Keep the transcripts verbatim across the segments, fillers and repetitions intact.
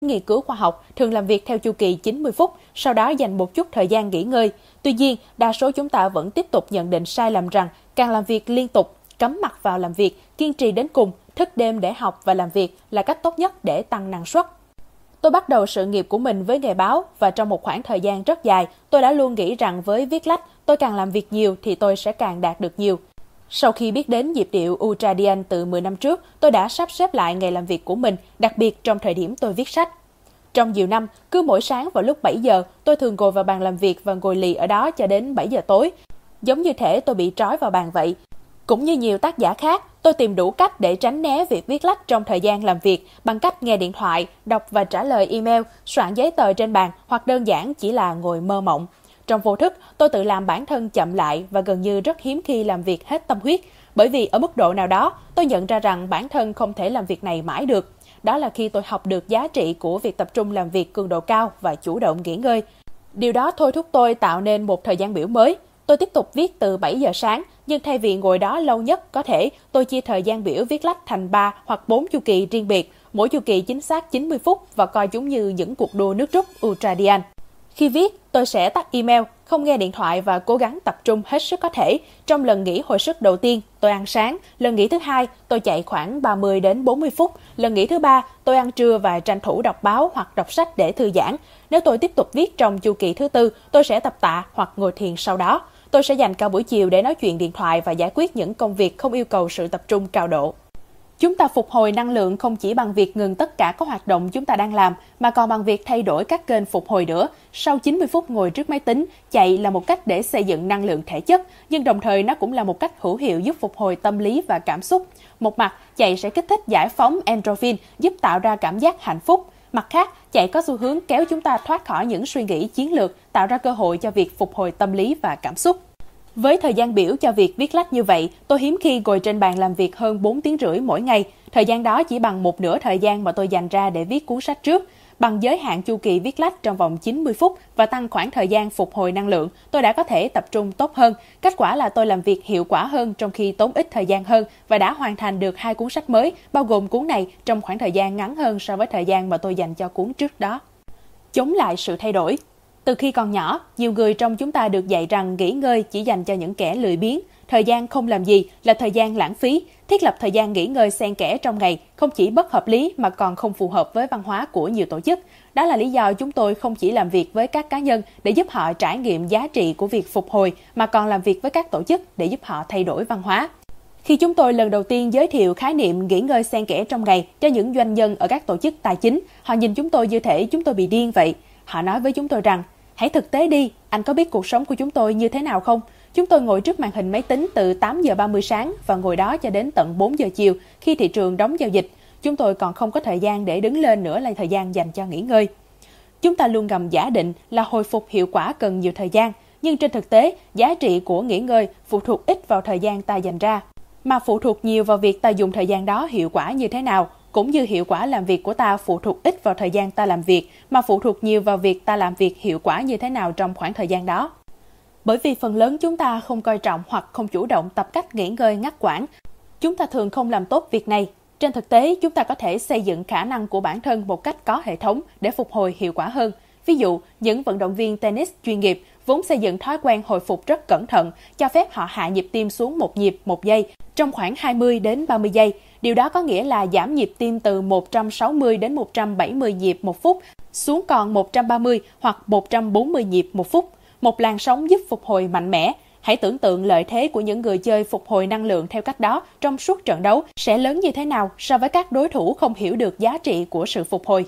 Nghiên cứu khoa học thường làm việc theo chu kỳ chín mươi phút, sau đó dành một chút thời gian nghỉ ngơi. Tuy nhiên, đa số chúng ta vẫn tiếp tục nhận định sai lầm rằng càng làm việc liên tục, cắm mặt vào làm việc, kiên trì đến cùng, thức đêm để học và làm việc là cách tốt nhất để tăng năng suất. Tôi bắt đầu sự nghiệp của mình với nghề báo và trong một khoảng thời gian rất dài, tôi đã luôn nghĩ rằng với viết lách, tôi càng làm việc nhiều thì tôi sẽ càng đạt được nhiều. Sau khi biết đến nhịp điệu Ultradian từ mười năm trước, tôi đã sắp xếp lại ngày làm việc của mình, đặc biệt trong thời điểm tôi viết sách. Trong nhiều năm, cứ mỗi sáng vào lúc bảy giờ, tôi thường ngồi vào bàn làm việc và ngồi lì ở đó cho đến bảy giờ tối. Giống như thể tôi bị trói vào bàn vậy. Cũng như nhiều tác giả khác, tôi tìm đủ cách để tránh né việc viết lách trong thời gian làm việc bằng cách nghe điện thoại, đọc và trả lời email, soạn giấy tờ trên bàn hoặc đơn giản chỉ là ngồi mơ mộng. Trong vô thức, tôi tự làm bản thân chậm lại và gần như rất hiếm khi làm việc hết tâm huyết, bởi vì ở mức độ nào đó, tôi nhận ra rằng bản thân không thể làm việc này mãi được. Đó là khi tôi học được giá trị của việc tập trung làm việc cường độ cao và chủ động nghỉ ngơi. Điều đó thôi thúc tôi tạo nên một thời gian biểu mới. Tôi tiếp tục viết từ bảy giờ sáng, nhưng thay vì ngồi đó lâu nhất có thể, tôi chia thời gian biểu viết lách thành ba hoặc bốn chu kỳ riêng biệt, mỗi chu kỳ chính xác chín mươi phút và coi chúng như những cuộc đua nước rút Ultradian. Khi viết, tôi sẽ tắt email, không nghe điện thoại và cố gắng tập trung hết sức có thể. Trong lần nghỉ hồi sức đầu tiên, tôi ăn sáng. Lần nghỉ thứ hai, tôi chạy khoảng ba mươi đến bốn mươi phút. Lần nghỉ thứ ba, tôi ăn trưa và tranh thủ đọc báo hoặc đọc sách để thư giãn. Nếu tôi tiếp tục viết trong chu kỳ thứ tư, tôi sẽ tập tạ hoặc ngồi thiền sau đó. Tôi sẽ dành cả buổi chiều để nói chuyện điện thoại và giải quyết những công việc không yêu cầu sự tập trung cao độ. Chúng ta phục hồi năng lượng không chỉ bằng việc ngừng tất cả các hoạt động chúng ta đang làm, mà còn bằng việc thay đổi các kênh phục hồi nữa. Sau chín mươi phút ngồi trước máy tính, chạy là một cách để xây dựng năng lượng thể chất, nhưng đồng thời nó cũng là một cách hữu hiệu giúp phục hồi tâm lý và cảm xúc. Một mặt, chạy sẽ kích thích giải phóng endorphin, giúp tạo ra cảm giác hạnh phúc. Mặt khác, chạy có xu hướng kéo chúng ta thoát khỏi những suy nghĩ chiến lược, tạo ra cơ hội cho việc phục hồi tâm lý và cảm xúc. Với thời gian biểu cho việc viết lách như vậy, tôi hiếm khi ngồi trên bàn làm việc hơn bốn tiếng rưỡi mỗi ngày. Thời gian đó chỉ bằng một nửa thời gian mà tôi dành ra để viết cuốn sách trước. Bằng giới hạn chu kỳ viết lách trong vòng chín mươi phút và tăng khoảng thời gian phục hồi năng lượng, tôi đã có thể tập trung tốt hơn. Kết quả là tôi làm việc hiệu quả hơn trong khi tốn ít thời gian hơn và đã hoàn thành được hai cuốn sách mới, bao gồm cuốn này trong khoảng thời gian ngắn hơn so với thời gian mà tôi dành cho cuốn trước đó. Chống lại sự thay đổi. Từ khi còn nhỏ, nhiều người trong chúng ta được dạy rằng nghỉ ngơi chỉ dành cho những kẻ lười biếng. Thời gian không làm gì là thời gian lãng phí. Thiết lập thời gian nghỉ ngơi xen kẽ trong ngày không chỉ bất hợp lý mà còn không phù hợp với văn hóa của nhiều tổ chức. Đó là lý do chúng tôi không chỉ làm việc với các cá nhân để giúp họ trải nghiệm giá trị của việc phục hồi, mà còn làm việc với các tổ chức để giúp họ thay đổi văn hóa. Khi chúng tôi lần đầu tiên giới thiệu khái niệm nghỉ ngơi xen kẽ trong ngày cho những doanh nhân ở các tổ chức tài chính, họ nhìn chúng tôi như thể chúng tôi bị điên vậy. Họ nói với chúng tôi rằng, hãy thực tế đi, anh có biết cuộc sống của chúng tôi như thế nào không? Chúng tôi ngồi trước màn hình máy tính từ tám giờ ba mươi sáng và ngồi đó cho đến tận bốn giờ chiều khi thị trường đóng giao dịch. Chúng tôi còn không có thời gian để đứng lên nữa là thời gian dành cho nghỉ ngơi. Chúng ta luôn ngầm giả định là hồi phục hiệu quả cần nhiều thời gian, nhưng trên thực tế, giá trị của nghỉ ngơi phụ thuộc ít vào thời gian ta dành ra, mà phụ thuộc nhiều vào việc ta dùng thời gian đó hiệu quả như thế nào. Cũng như hiệu quả làm việc của ta phụ thuộc ít vào thời gian ta làm việc, mà phụ thuộc nhiều vào việc ta làm việc hiệu quả như thế nào trong khoảng thời gian đó. Bởi vì phần lớn chúng ta không coi trọng hoặc không chủ động tập cách nghỉ ngơi ngắt quãng, chúng ta thường không làm tốt việc này. Trên thực tế, chúng ta có thể xây dựng khả năng của bản thân một cách có hệ thống để phục hồi hiệu quả hơn. Ví dụ, những vận động viên tennis chuyên nghiệp vốn xây dựng thói quen hồi phục rất cẩn thận, cho phép họ hạ nhịp tim xuống một nhịp một giây trong khoảng hai mươi đến ba mươi giây. Điều đó có nghĩa là giảm nhịp tim từ một trăm sáu mươi đến một trăm bảy mươi nhịp một phút xuống còn một trăm ba mươi hoặc một trăm bốn mươi nhịp một phút. Một làn sóng giúp phục hồi mạnh mẽ. Hãy tưởng tượng lợi thế của những người chơi phục hồi năng lượng theo cách đó trong suốt trận đấu sẽ lớn như thế nào so với các đối thủ không hiểu được giá trị của sự phục hồi.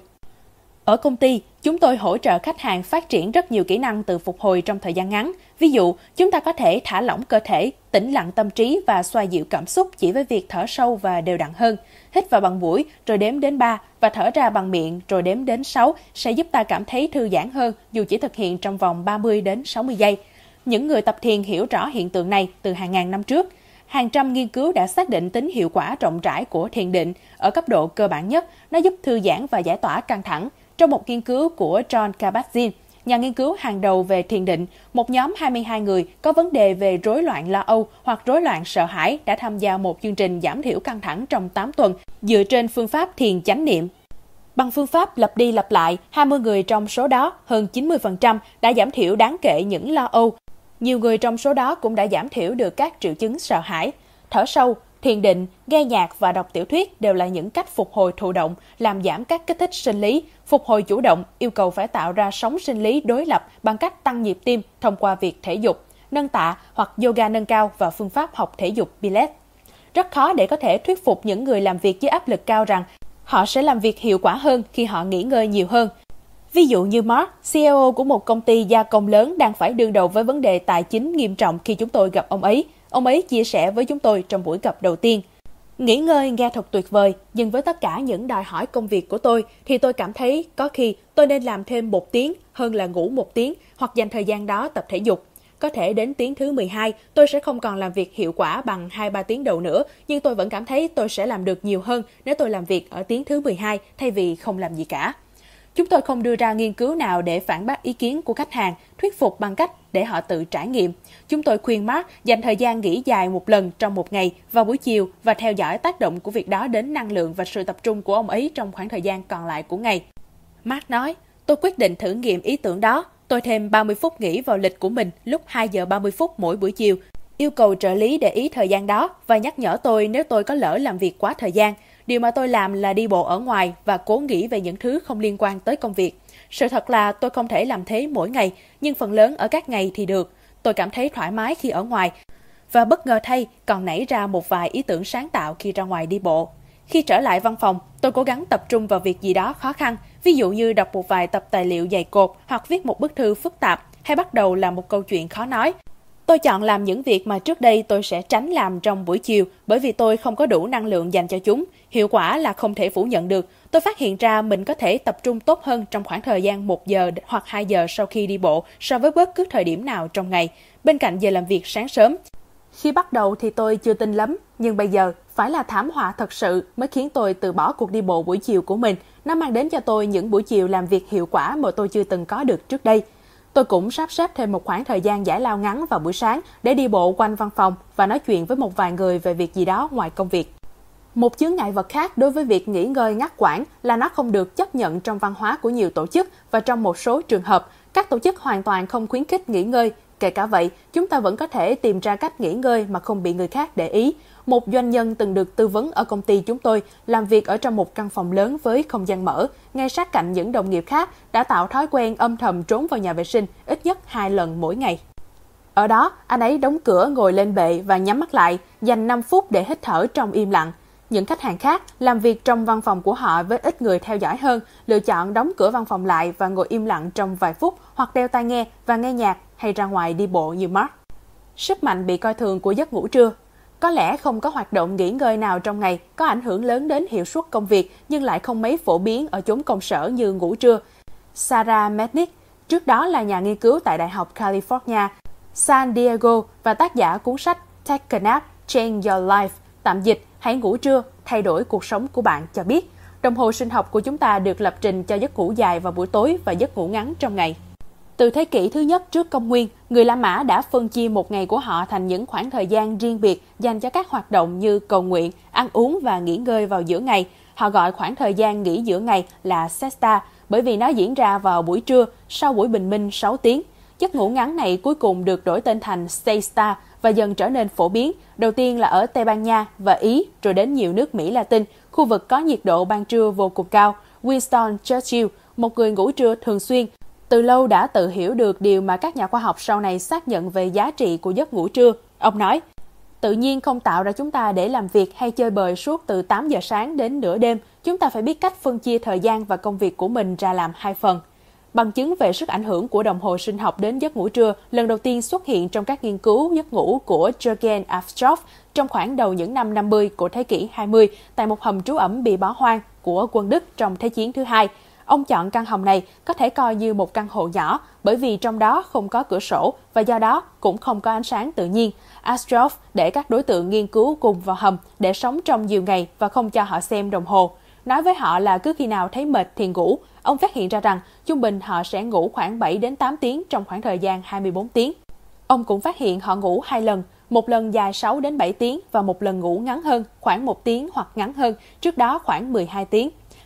Ở công ty, chúng tôi hỗ trợ khách hàng phát triển rất nhiều kỹ năng tự phục hồi trong thời gian ngắn. Ví dụ, chúng ta có thể thả lỏng cơ thể, tĩnh lặng tâm trí và xoa dịu cảm xúc chỉ với việc thở sâu và đều đặn hơn. Hít vào bằng mũi rồi đếm đến ba và thở ra bằng miệng rồi đếm đến sáu sẽ giúp ta cảm thấy thư giãn hơn dù chỉ thực hiện trong vòng ba mươi đến sáu mươi giây. Những người tập thiền hiểu rõ hiện tượng này từ hàng ngàn năm trước. Hàng trăm nghiên cứu đã xác định tính hiệu quả rộng rãi của thiền định ở cấp độ cơ bản nhất. Nó giúp thư giãn và giải tỏa căng thẳng. Trong một nghiên cứu của John Kabat-Zinn, nhà nghiên cứu hàng đầu về thiền định, một nhóm hai mươi hai người có vấn đề về rối loạn lo âu hoặc rối loạn sợ hãi đã tham gia một chương trình giảm thiểu căng thẳng trong tám tuần dựa trên phương pháp thiền chánh niệm. Bằng phương pháp lặp đi lặp lại, hai mươi người trong số đó, hơn chín mươi phần trăm đã giảm thiểu đáng kể những lo âu. Nhiều người trong số đó cũng đã giảm thiểu được các triệu chứng sợ hãi. Thở sâu, thiền định, nghe nhạc và đọc tiểu thuyết đều là những cách phục hồi thụ động, làm giảm các kích thích sinh lý. Phục hồi chủ động yêu cầu phải tạo ra sóng sinh lý đối lập bằng cách tăng nhịp tim thông qua việc thể dục, nâng tạ hoặc yoga nâng cao và phương pháp học thể dục Pilates. Rất khó để có thể thuyết phục những người làm việc với áp lực cao rằng họ sẽ làm việc hiệu quả hơn khi họ nghỉ ngơi nhiều hơn. Ví dụ như Mark, xê e ô của một công ty gia công lớn đang phải đương đầu với vấn đề tài chính nghiêm trọng khi chúng tôi gặp ông ấy. Ông ấy chia sẻ với chúng tôi trong buổi gặp đầu tiên. Nghỉ ngơi nghe thật tuyệt vời, nhưng với tất cả những đòi hỏi công việc của tôi thì tôi cảm thấy có khi tôi nên làm thêm một tiếng hơn là ngủ một tiếng hoặc dành thời gian đó tập thể dục. Có thể đến tiếng thứ mười hai, tôi sẽ không còn làm việc hiệu quả bằng hai ba tiếng đầu nữa, nhưng tôi vẫn cảm thấy tôi sẽ làm được nhiều hơn nếu tôi làm việc ở tiếng thứ mười hai thay vì không làm gì cả. Chúng tôi không đưa ra nghiên cứu nào để phản bác ý kiến của khách hàng, thuyết phục bằng cách để họ tự trải nghiệm. Chúng tôi khuyên Mark dành thời gian nghỉ dài một lần trong một ngày vào buổi chiều và theo dõi tác động của việc đó đến năng lượng và sự tập trung của ông ấy trong khoảng thời gian còn lại của ngày. Mark nói, tôi quyết định thử nghiệm ý tưởng đó. Tôi thêm ba mươi phút nghỉ vào lịch của mình lúc hai giờ ba mươi phút mỗi buổi chiều. Yêu cầu trợ lý để ý thời gian đó và nhắc nhở tôi nếu tôi có lỡ làm việc quá thời gian. Điều mà tôi làm là đi bộ ở ngoài và cố nghĩ về những thứ không liên quan tới công việc. Sự thật là tôi không thể làm thế mỗi ngày, nhưng phần lớn ở các ngày thì được. Tôi cảm thấy thoải mái khi ở ngoài. Và bất ngờ thay, còn nảy ra một vài ý tưởng sáng tạo khi ra ngoài đi bộ. Khi trở lại văn phòng, tôi cố gắng tập trung vào việc gì đó khó khăn, ví dụ như đọc một vài tập tài liệu dày cộp hoặc viết một bức thư phức tạp, hay bắt đầu làm một câu chuyện khó nói. Tôi chọn làm những việc mà trước đây tôi sẽ tránh làm trong buổi chiều bởi vì tôi không có đủ năng lượng dành cho chúng. Hiệu quả là không thể phủ nhận được. Tôi phát hiện ra mình có thể tập trung tốt hơn trong khoảng thời gian một giờ hoặc hai giờ sau khi đi bộ so với bất cứ thời điểm nào trong ngày, bên cạnh giờ làm việc sáng sớm. Khi bắt đầu thì tôi chưa tin lắm, nhưng bây giờ phải là thảm họa thật sự mới khiến tôi từ bỏ cuộc đi bộ buổi chiều của mình. Nó mang đến cho tôi những buổi chiều làm việc hiệu quả mà tôi chưa từng có được trước đây. Tôi cũng sắp xếp thêm một khoảng thời gian giải lao ngắn vào buổi sáng để đi bộ quanh văn phòng và nói chuyện với một vài người về việc gì đó ngoài công việc. Một chướng ngại vật khác đối với việc nghỉ ngơi ngắt quãng là nó không được chấp nhận trong văn hóa của nhiều tổ chức và trong một số trường hợp, các tổ chức hoàn toàn không khuyến khích nghỉ ngơi. Kể cả vậy, chúng ta vẫn có thể tìm ra cách nghỉ ngơi mà không bị người khác để ý. Một doanh nhân từng được tư vấn ở công ty chúng tôi làm việc ở trong một căn phòng lớn với không gian mở, ngay sát cạnh những đồng nghiệp khác đã tạo thói quen âm thầm trốn vào nhà vệ sinh ít nhất hai lần mỗi ngày. Ở đó, anh ấy đóng cửa ngồi lên bệ và nhắm mắt lại, dành năm phút để hít thở trong im lặng. Những khách hàng khác làm việc trong văn phòng của họ với ít người theo dõi hơn, lựa chọn đóng cửa văn phòng lại và ngồi im lặng trong vài phút hoặc đeo tai nghe và nghe nhạc hay ra ngoài đi bộ như Mark. Sức mạnh bị coi thường của giấc ngủ trưa. Có lẽ không có hoạt động nghỉ ngơi nào trong ngày có ảnh hưởng lớn đến hiệu suất công việc nhưng lại không mấy phổ biến ở chốn công sở như ngủ trưa. Sarah Metnick, trước đó là nhà nghiên cứu tại Đại học California, San Diego và tác giả cuốn sách Take a Nap, Change Your Life, tạm dịch hãy ngủ trưa, thay đổi cuộc sống của bạn cho biết, đồng hồ sinh học của chúng ta được lập trình cho giấc ngủ dài vào buổi tối và giấc ngủ ngắn trong ngày. Từ thế kỷ thứ nhất trước công nguyên, người La Mã đã phân chia một ngày của họ thành những khoảng thời gian riêng biệt dành cho các hoạt động như cầu nguyện, ăn uống và nghỉ ngơi vào giữa ngày. Họ gọi khoảng thời gian nghỉ giữa ngày là siesta bởi vì nó diễn ra vào buổi trưa sau buổi bình minh sáu tiếng. Giấc ngủ ngắn này cuối cùng được đổi tên thành siesta và dần trở nên phổ biến, đầu tiên là ở Tây Ban Nha và Ý, rồi đến nhiều nước Mỹ Latin, khu vực có nhiệt độ ban trưa vô cùng cao. Winston Churchill, một người ngủ trưa thường xuyên, từ lâu đã tự hiểu được điều mà các nhà khoa học sau này xác nhận về giá trị của giấc ngủ trưa. Ông nói, tự nhiên không tạo ra chúng ta để làm việc hay chơi bời suốt từ tám giờ sáng đến nửa đêm. Chúng ta phải biết cách phân chia thời gian và công việc của mình ra làm hai phần. Bằng chứng về sức ảnh hưởng của đồng hồ sinh học đến giấc ngủ trưa lần đầu tiên xuất hiện trong các nghiên cứu giấc ngủ của Jürgen Abstroff trong khoảng đầu những năm năm mươi của thế kỷ hai mươi tại một hầm trú ẩn bị bỏ hoang của quân Đức trong Thế chiến thứ hai. Ông chọn căn hầm này có thể coi như một căn hộ nhỏ bởi vì trong đó không có cửa sổ và do đó cũng không có ánh sáng tự nhiên. Abstroff để các đối tượng nghiên cứu cùng vào hầm để sống trong nhiều ngày và không cho họ xem đồng hồ. Nói với họ là cứ khi nào thấy mệt thì ngủ. Ông phát hiện ra rằng trung bình họ sẽ ngủ khoảng bảy đến tám tiếng trong khoảng thời gian hai mươi bốn tiếng. Ông cũng phát hiện họ ngủ hai lần, một lần dài sáu đến bảy tiếng và một lần ngủ ngắn hơn, khoảng một tiếng hoặc ngắn hơn, trước đó khoảng mười hai tiếng.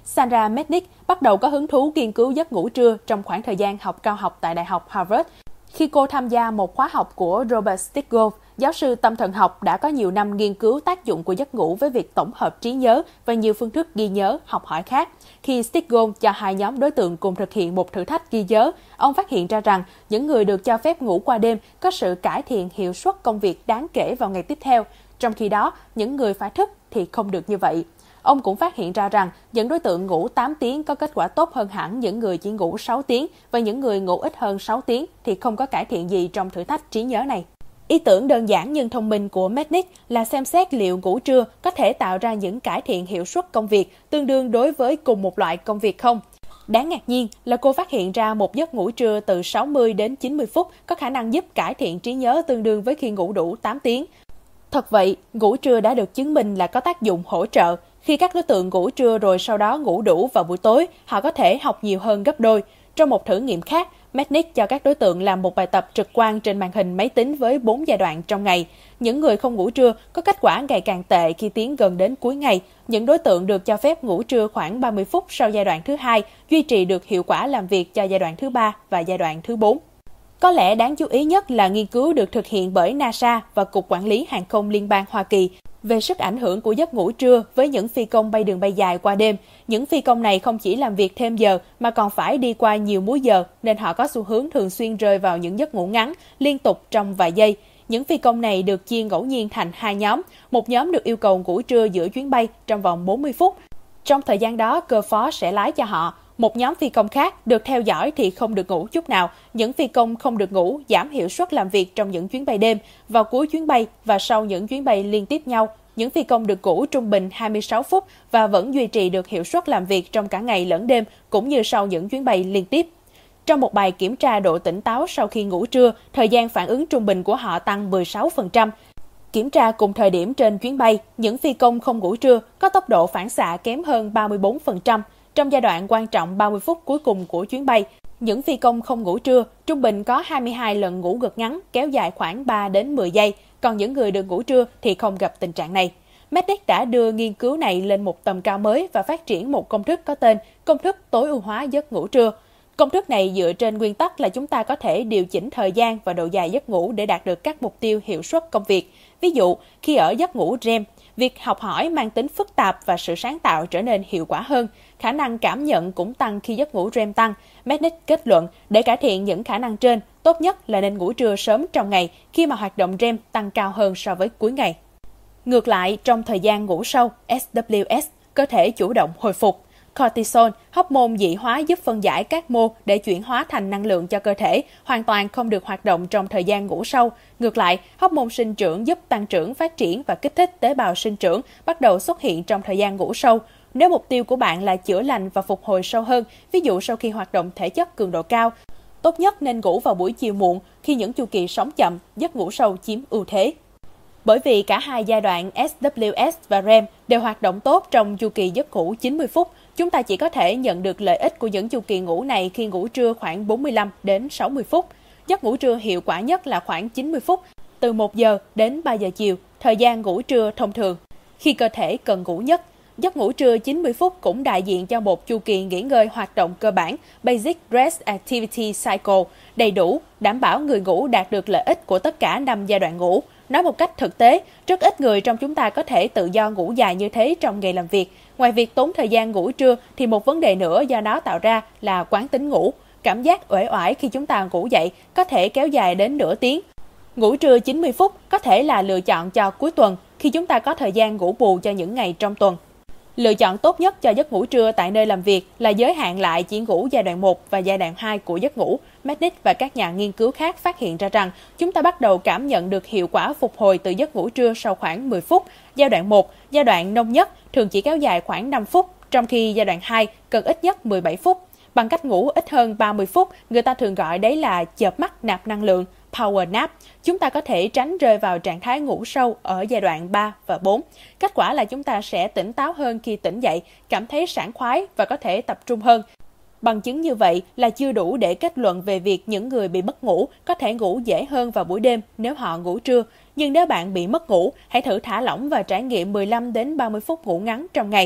Sandra Metnick bắt đầu có hứng thú nghiên cứu giấc ngủ trưa trong khoảng thời gian học cao học tại Đại học Harvard, khi cô tham gia một khóa học của Robert Stigall, giáo sư tâm thần học đã có nhiều năm nghiên cứu tác dụng của giấc ngủ với việc tổng hợp trí nhớ và nhiều phương thức ghi nhớ, học hỏi khác. Khi Stigall cho hai nhóm đối tượng cùng thực hiện một thử thách ghi nhớ, ông phát hiện ra rằng những người được cho phép ngủ qua đêm có sự cải thiện hiệu suất công việc đáng kể vào ngày tiếp theo, trong khi đó những người phải thức thì không được như vậy. Ông cũng phát hiện ra rằng những đối tượng ngủ tám tiếng có kết quả tốt hơn hẳn những người chỉ ngủ sáu tiếng và những người ngủ ít hơn sáu tiếng thì không có cải thiện gì trong thử thách trí nhớ này. Ý tưởng đơn giản nhưng thông minh của Metnick là xem xét liệu ngủ trưa có thể tạo ra những cải thiện hiệu suất công việc tương đương đối với cùng một loại công việc không. Đáng ngạc nhiên là cô phát hiện ra một giấc ngủ trưa từ sáu mươi đến chín mươi phút có khả năng giúp cải thiện trí nhớ tương đương với khi ngủ đủ tám tiếng. Thật vậy, ngủ trưa đã được chứng minh là có tác dụng hỗ trợ. Khi các đối tượng ngủ trưa rồi sau đó ngủ đủ vào buổi tối, họ có thể học nhiều hơn gấp đôi. Trong một thử nghiệm khác, Metnick cho các đối tượng làm một bài tập trực quan trên màn hình máy tính với bốn giai đoạn trong ngày. Những người không ngủ trưa có kết quả ngày càng tệ khi tiến gần đến cuối ngày. Những đối tượng được cho phép ngủ trưa khoảng ba mươi phút sau giai đoạn thứ hai, duy trì được hiệu quả làm việc cho giai đoạn thứ ba và giai đoạn thứ bốn. Có lẽ đáng chú ý nhất là nghiên cứu được thực hiện bởi NASA và Cục Quản lý Hàng không Liên bang Hoa Kỳ về sức ảnh hưởng của giấc ngủ trưa với những phi công bay đường bay dài qua đêm. Những phi công này không chỉ làm việc thêm giờ mà còn phải đi qua nhiều múi giờ nên họ có xu hướng thường xuyên rơi vào những giấc ngủ ngắn liên tục trong vài giây. Những phi công này được chia ngẫu nhiên thành hai nhóm. Một nhóm được yêu cầu ngủ trưa giữa chuyến bay trong vòng bốn mươi phút. Trong thời gian đó, cơ phó sẽ lái cho họ. Một nhóm phi công khác được theo dõi thì không được ngủ chút nào. Những phi công không được ngủ giảm hiệu suất làm việc trong những chuyến bay đêm. Vào cuối chuyến bay và sau những chuyến bay liên tiếp nhau, những phi công được ngủ trung bình hai mươi sáu phút và vẫn duy trì được hiệu suất làm việc trong cả ngày lẫn đêm, cũng như sau những chuyến bay liên tiếp. Trong một bài kiểm tra độ tỉnh táo sau khi ngủ trưa, thời gian phản ứng trung bình của họ tăng mười sáu phần trăm. Kiểm tra cùng thời điểm trên chuyến bay, những phi công không ngủ trưa có tốc độ phản xạ kém hơn ba mươi bốn phần trăm. Trong giai đoạn quan trọng ba mươi phút cuối cùng của chuyến bay, những phi công không ngủ trưa trung bình có hai mươi hai lần ngủ gật ngắn kéo dài khoảng ba đến mười giây, còn những người được ngủ trưa thì không gặp tình trạng này. Metnick đã đưa nghiên cứu này lên một tầm cao mới và phát triển một công thức có tên công thức tối ưu hóa giấc ngủ trưa. Công thức này dựa trên nguyên tắc là chúng ta có thể điều chỉnh thời gian và độ dài giấc ngủ để đạt được các mục tiêu hiệu suất công việc. Ví dụ, khi ở giấc ngủ rem, việc học hỏi mang tính phức tạp và sự sáng tạo trở nên hiệu quả hơn. Khả năng cảm nhận cũng tăng khi giấc ngủ rem tăng. Metnick kết luận, để cải thiện những khả năng trên, tốt nhất là nên ngủ trưa sớm trong ngày khi mà hoạt động rem tăng cao hơn so với cuối ngày. Ngược lại, trong thời gian ngủ sâu, ét vê ét, cơ thể chủ động hồi phục. Cortisol, hormone dị hóa giúp phân giải các mô để chuyển hóa thành năng lượng cho cơ thể, hoàn toàn không được hoạt động trong thời gian ngủ sâu. Ngược lại, hormone sinh trưởng giúp tăng trưởng, phát triển và kích thích tế bào sinh trưởng bắt đầu xuất hiện trong thời gian ngủ sâu. Nếu mục tiêu của bạn là chữa lành và phục hồi sâu hơn, ví dụ sau khi hoạt động thể chất cường độ cao, tốt nhất nên ngủ vào buổi chiều muộn khi những chu kỳ sống chậm, giấc ngủ sâu chiếm ưu thế. Bởi vì cả hai giai đoạn ét vê ét và rem đều hoạt động tốt trong chu kỳ giấc ngủ chín mươi phút, chúng ta chỉ có thể nhận được lợi ích của những chu kỳ ngủ này khi ngủ trưa khoảng bốn mươi lăm đến sáu mươi phút. Giấc ngủ trưa hiệu quả nhất là khoảng chín mươi phút, từ một giờ đến ba giờ chiều, thời gian ngủ trưa thông thường. Khi cơ thể cần ngủ nhất, giấc ngủ trưa chín mươi phút cũng đại diện cho một chu kỳ nghỉ ngơi hoạt động cơ bản Basic Rest Activity Cycle đầy đủ, đảm bảo người ngủ đạt được lợi ích của tất cả năm giai đoạn ngủ. Nói một cách thực tế, rất ít người trong chúng ta có thể tự do ngủ dài như thế trong ngày làm việc. Ngoài việc tốn thời gian ngủ trưa thì một vấn đề nữa do nó tạo ra là quán tính ngủ. Cảm giác uể oải khi chúng ta ngủ dậy có thể kéo dài đến nửa tiếng. Ngủ trưa chín mươi phút có thể là lựa chọn cho cuối tuần khi chúng ta có thời gian ngủ bù cho những ngày trong tuần. Lựa chọn tốt nhất cho giấc ngủ trưa tại nơi làm việc là giới hạn lại chỉ ngủ giai đoạn một và giai đoạn hai của giấc ngủ. Metnick và các nhà nghiên cứu khác phát hiện ra rằng chúng ta bắt đầu cảm nhận được hiệu quả phục hồi từ giấc ngủ trưa sau khoảng mười phút. Giai đoạn một, giai đoạn nông nhất, thường chỉ kéo dài khoảng năm phút, trong khi giai đoạn hai cần ít nhất mười bảy phút. Bằng cách ngủ ít hơn ba mươi phút, người ta thường gọi đấy là chợp mắt nạp năng lượng, power nap. Chúng ta có thể tránh rơi vào trạng thái ngủ sâu ở giai đoạn ba và bốn. Kết quả là chúng ta sẽ tỉnh táo hơn khi tỉnh dậy, cảm thấy sảng khoái và có thể tập trung hơn. Bằng chứng như vậy là chưa đủ để kết luận về việc những người bị mất ngủ có thể ngủ dễ hơn vào buổi đêm nếu họ ngủ trưa. Nhưng nếu bạn bị mất ngủ, hãy thử thả lỏng và trải nghiệm mười lăm đến ba mươi phút ngủ ngắn trong ngày.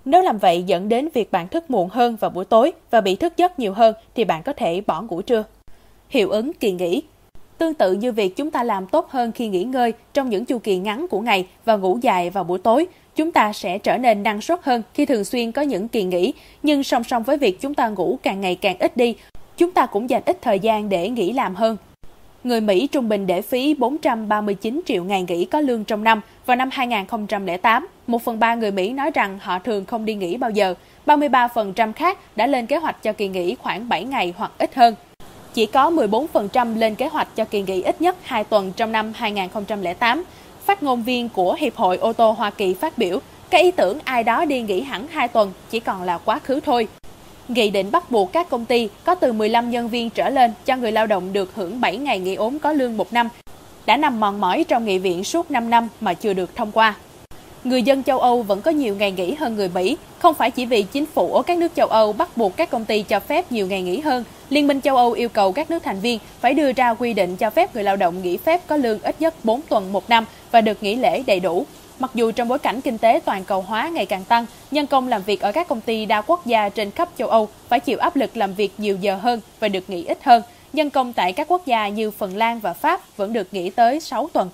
Nếu làm vậy dẫn đến việc bạn thức muộn hơn vào buổi tối và bị thức giấc nhiều hơn thì bạn có thể bỏ ngủ trưa. Hiệu ứng kỳ nghỉ. Tương tự như việc chúng ta làm tốt hơn khi nghỉ ngơi trong những chu kỳ ngắn của ngày và ngủ dài vào buổi tối, chúng ta sẽ trở nên năng suất hơn khi thường xuyên có những kỳ nghỉ, nhưng song song với việc chúng ta ngủ càng ngày càng ít đi, chúng ta cũng dành ít thời gian để nghỉ làm hơn. Người Mỹ trung bình để phí bốn trăm ba mươi chín triệu ngày nghỉ có lương trong năm. Vào năm hai nghìn không trăm lẻ tám, một phần ba người Mỹ nói rằng họ thường không đi nghỉ bao giờ. ba mươi ba phần trăm khác đã lên kế hoạch cho kỳ nghỉ khoảng bảy ngày hoặc ít hơn. Chỉ có mười bốn phần trăm lên kế hoạch cho kỳ nghỉ ít nhất hai tuần trong năm hai nghìn không trăm lẻ tám. Phát ngôn viên của Hiệp hội ô tô Hoa Kỳ phát biểu, cái ý tưởng ai đó đi nghỉ hẳn hai tuần chỉ còn là quá khứ thôi. Nghị định bắt buộc các công ty có từ mười lăm nhân viên trở lên cho người lao động được hưởng bảy ngày nghỉ ốm có lương một năm, đã nằm mòn mỏi trong nghị viện suốt năm năm mà chưa được thông qua. Người dân châu Âu vẫn có nhiều ngày nghỉ hơn người Mỹ, không phải chỉ vì chính phủ ở các nước châu Âu bắt buộc các công ty cho phép nhiều ngày nghỉ hơn. Liên minh châu Âu yêu cầu các nước thành viên phải đưa ra quy định cho phép người lao động nghỉ phép có lương ít nhất bốn tuần một năm và được nghỉ lễ đầy đủ. Mặc dù trong bối cảnh kinh tế toàn cầu hóa ngày càng tăng, nhân công làm việc ở các công ty đa quốc gia trên khắp châu Âu phải chịu áp lực làm việc nhiều giờ hơn và được nghỉ ít hơn. Nhân công tại các quốc gia như Phần Lan và Pháp vẫn được nghỉ tới sáu tuần.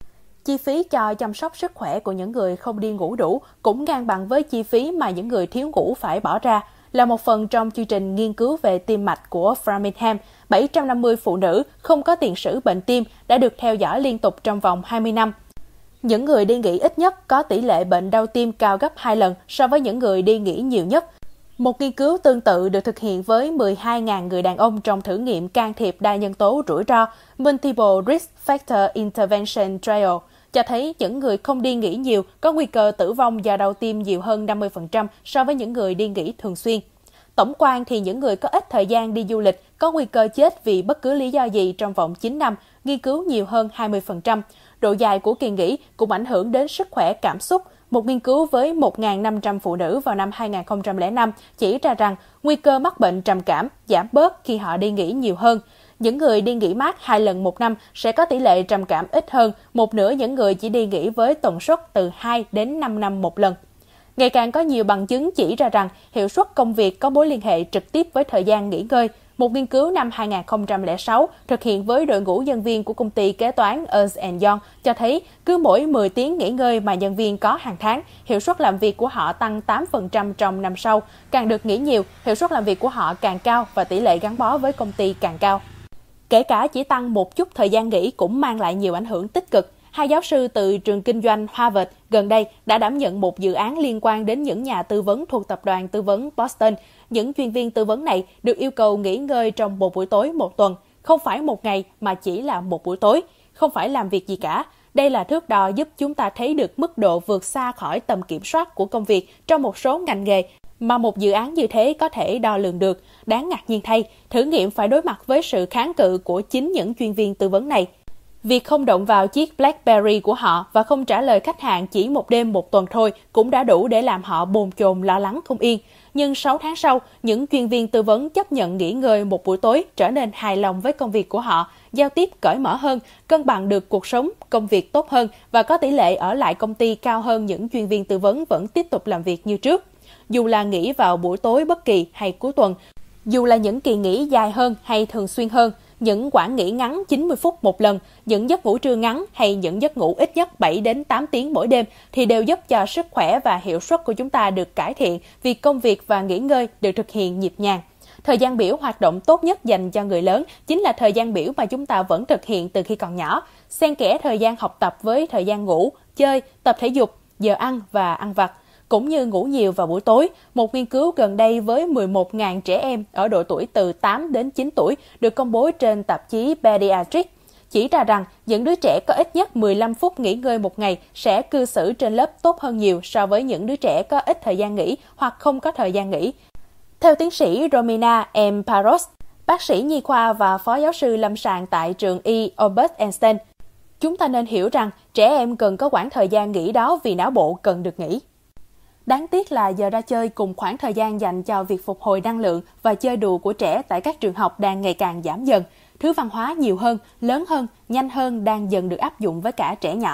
Chi phí cho chăm sóc sức khỏe của những người không đi ngủ đủ cũng ngang bằng với chi phí mà những người thiếu ngủ phải bỏ ra, là một phần trong chương trình nghiên cứu về tim mạch của Framingham. bảy trăm năm mươi phụ nữ không có tiền sử bệnh tim đã được theo dõi liên tục trong vòng hai mươi năm. Những người đi nghỉ ít nhất có tỷ lệ bệnh đau tim cao gấp hai lần so với những người đi nghỉ nhiều nhất. Một nghiên cứu tương tự được thực hiện với mười hai nghìn người đàn ông trong thử nghiệm can thiệp đa nhân tố rủi ro Multiple Risk Factor Intervention Trial cho thấy những người không đi nghỉ nhiều có nguy cơ tử vong do đau tim nhiều hơn năm mươi phần trăm so với những người đi nghỉ thường xuyên. Tổng quan thì những người có ít thời gian đi du lịch có nguy cơ chết vì bất cứ lý do gì trong vòng chín năm, nghiên cứu nhiều hơn hai mươi phần trăm. Độ dài của kỳ nghỉ cũng ảnh hưởng đến sức khỏe cảm xúc. Một nghiên cứu với một nghìn năm trăm phụ nữ vào năm hai nghìn không trăm lẻ năm chỉ ra rằng nguy cơ mắc bệnh trầm cảm giảm bớt khi họ đi nghỉ nhiều hơn. Những người đi nghỉ mát hai lần một năm sẽ có tỷ lệ trầm cảm ít hơn, một nửa những người chỉ đi nghỉ với tần suất từ hai đến năm năm một lần. Ngày càng có nhiều bằng chứng chỉ ra rằng hiệu suất công việc có mối liên hệ trực tiếp với thời gian nghỉ ngơi. Một nghiên cứu năm hai nghìn không trăm lẻ sáu thực hiện với đội ngũ nhân viên của công ty kế toán Ernst and Young cho thấy cứ mỗi mười tiếng nghỉ ngơi mà nhân viên có hàng tháng, hiệu suất làm việc của họ tăng tám phần trăm trong năm sau. Càng được nghỉ nhiều, hiệu suất làm việc của họ càng cao và tỷ lệ gắn bó với công ty càng cao. Kể cả chỉ tăng một chút thời gian nghỉ cũng mang lại nhiều ảnh hưởng tích cực. Hai giáo sư từ trường kinh doanh Harvard gần đây đã đảm nhận một dự án liên quan đến những nhà tư vấn thuộc tập đoàn tư vấn Boston. Những chuyên viên tư vấn này được yêu cầu nghỉ ngơi trong một buổi tối một tuần, không phải một ngày mà chỉ là một buổi tối, không phải làm việc gì cả. Đây là thước đo giúp chúng ta thấy được mức độ vượt xa khỏi tầm kiểm soát của công việc trong một số ngành nghề mà một dự án như thế có thể đo lường được. Đáng ngạc nhiên thay, thử nghiệm phải đối mặt với sự kháng cự của chính những chuyên viên tư vấn này. Việc không động vào chiếc BlackBerry của họ và không trả lời khách hàng chỉ một đêm một tuần thôi cũng đã đủ để làm họ bồn chồn lo lắng không yên. Nhưng sáu tháng sau, những chuyên viên tư vấn chấp nhận nghỉ ngơi một buổi tối trở nên hài lòng với công việc của họ, giao tiếp cởi mở hơn, cân bằng được cuộc sống, công việc tốt hơn và có tỷ lệ ở lại công ty cao hơn những chuyên viên tư vấn vẫn tiếp tục làm việc như trước. Dù là nghỉ vào buổi tối bất kỳ hay cuối tuần, dù là những kỳ nghỉ dài hơn hay thường xuyên hơn, những quãng nghỉ ngắn chín mươi phút một lần, những giấc ngủ trưa ngắn hay những giấc ngủ ít nhất bảy đến tám tiếng mỗi đêm thì đều giúp cho sức khỏe và hiệu suất của chúng ta được cải thiện vì công việc và nghỉ ngơi được thực hiện nhịp nhàng. Thời gian biểu hoạt động tốt nhất dành cho người lớn chính là thời gian biểu mà chúng ta vẫn thực hiện từ khi còn nhỏ, xen kẽ thời gian học tập với thời gian ngủ, chơi, tập thể dục, giờ ăn và ăn vặt, cũng như ngủ nhiều vào buổi tối. Một nghiên cứu gần đây với mười một nghìn trẻ em ở độ tuổi từ tám đến chín tuổi được công bố trên tạp chí Pediatrics chỉ ra rằng những đứa trẻ có ít nhất mười lăm phút nghỉ ngơi một ngày sẽ cư xử trên lớp tốt hơn nhiều so với những đứa trẻ có ít thời gian nghỉ hoặc không có thời gian nghỉ. Theo tiến sĩ Romina M. Paros, bác sĩ nhi khoa và phó giáo sư lâm sàng tại trường Y Albert Einstein, chúng ta nên hiểu rằng trẻ em cần có khoảng thời gian nghỉ đó vì não bộ cần được nghỉ. Đáng tiếc là giờ ra chơi cùng khoảng thời gian dành cho việc phục hồi năng lượng và chơi đùa của trẻ tại các trường học đang ngày càng giảm dần. Thứ văn hóa nhiều hơn, lớn hơn, nhanh hơn đang dần được áp dụng với cả trẻ nhỏ.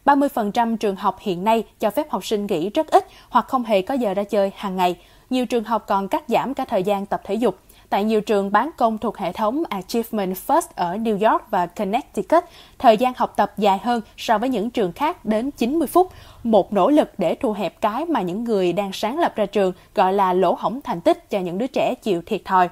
ba mươi phần trăm trường học hiện nay cho phép học sinh nghỉ rất ít hoặc không hề có giờ ra chơi hàng ngày. Nhiều trường học còn cắt giảm cả thời gian tập thể dục. Tại nhiều trường bán công thuộc hệ thống Achievement First ở New York và Connecticut, thời gian học tập dài hơn so với những trường khác đến chín mươi phút, một nỗ lực để thu hẹp cái mà những người đang sáng lập ra trường gọi là lỗ hổng thành tích cho những đứa trẻ chịu thiệt thòi.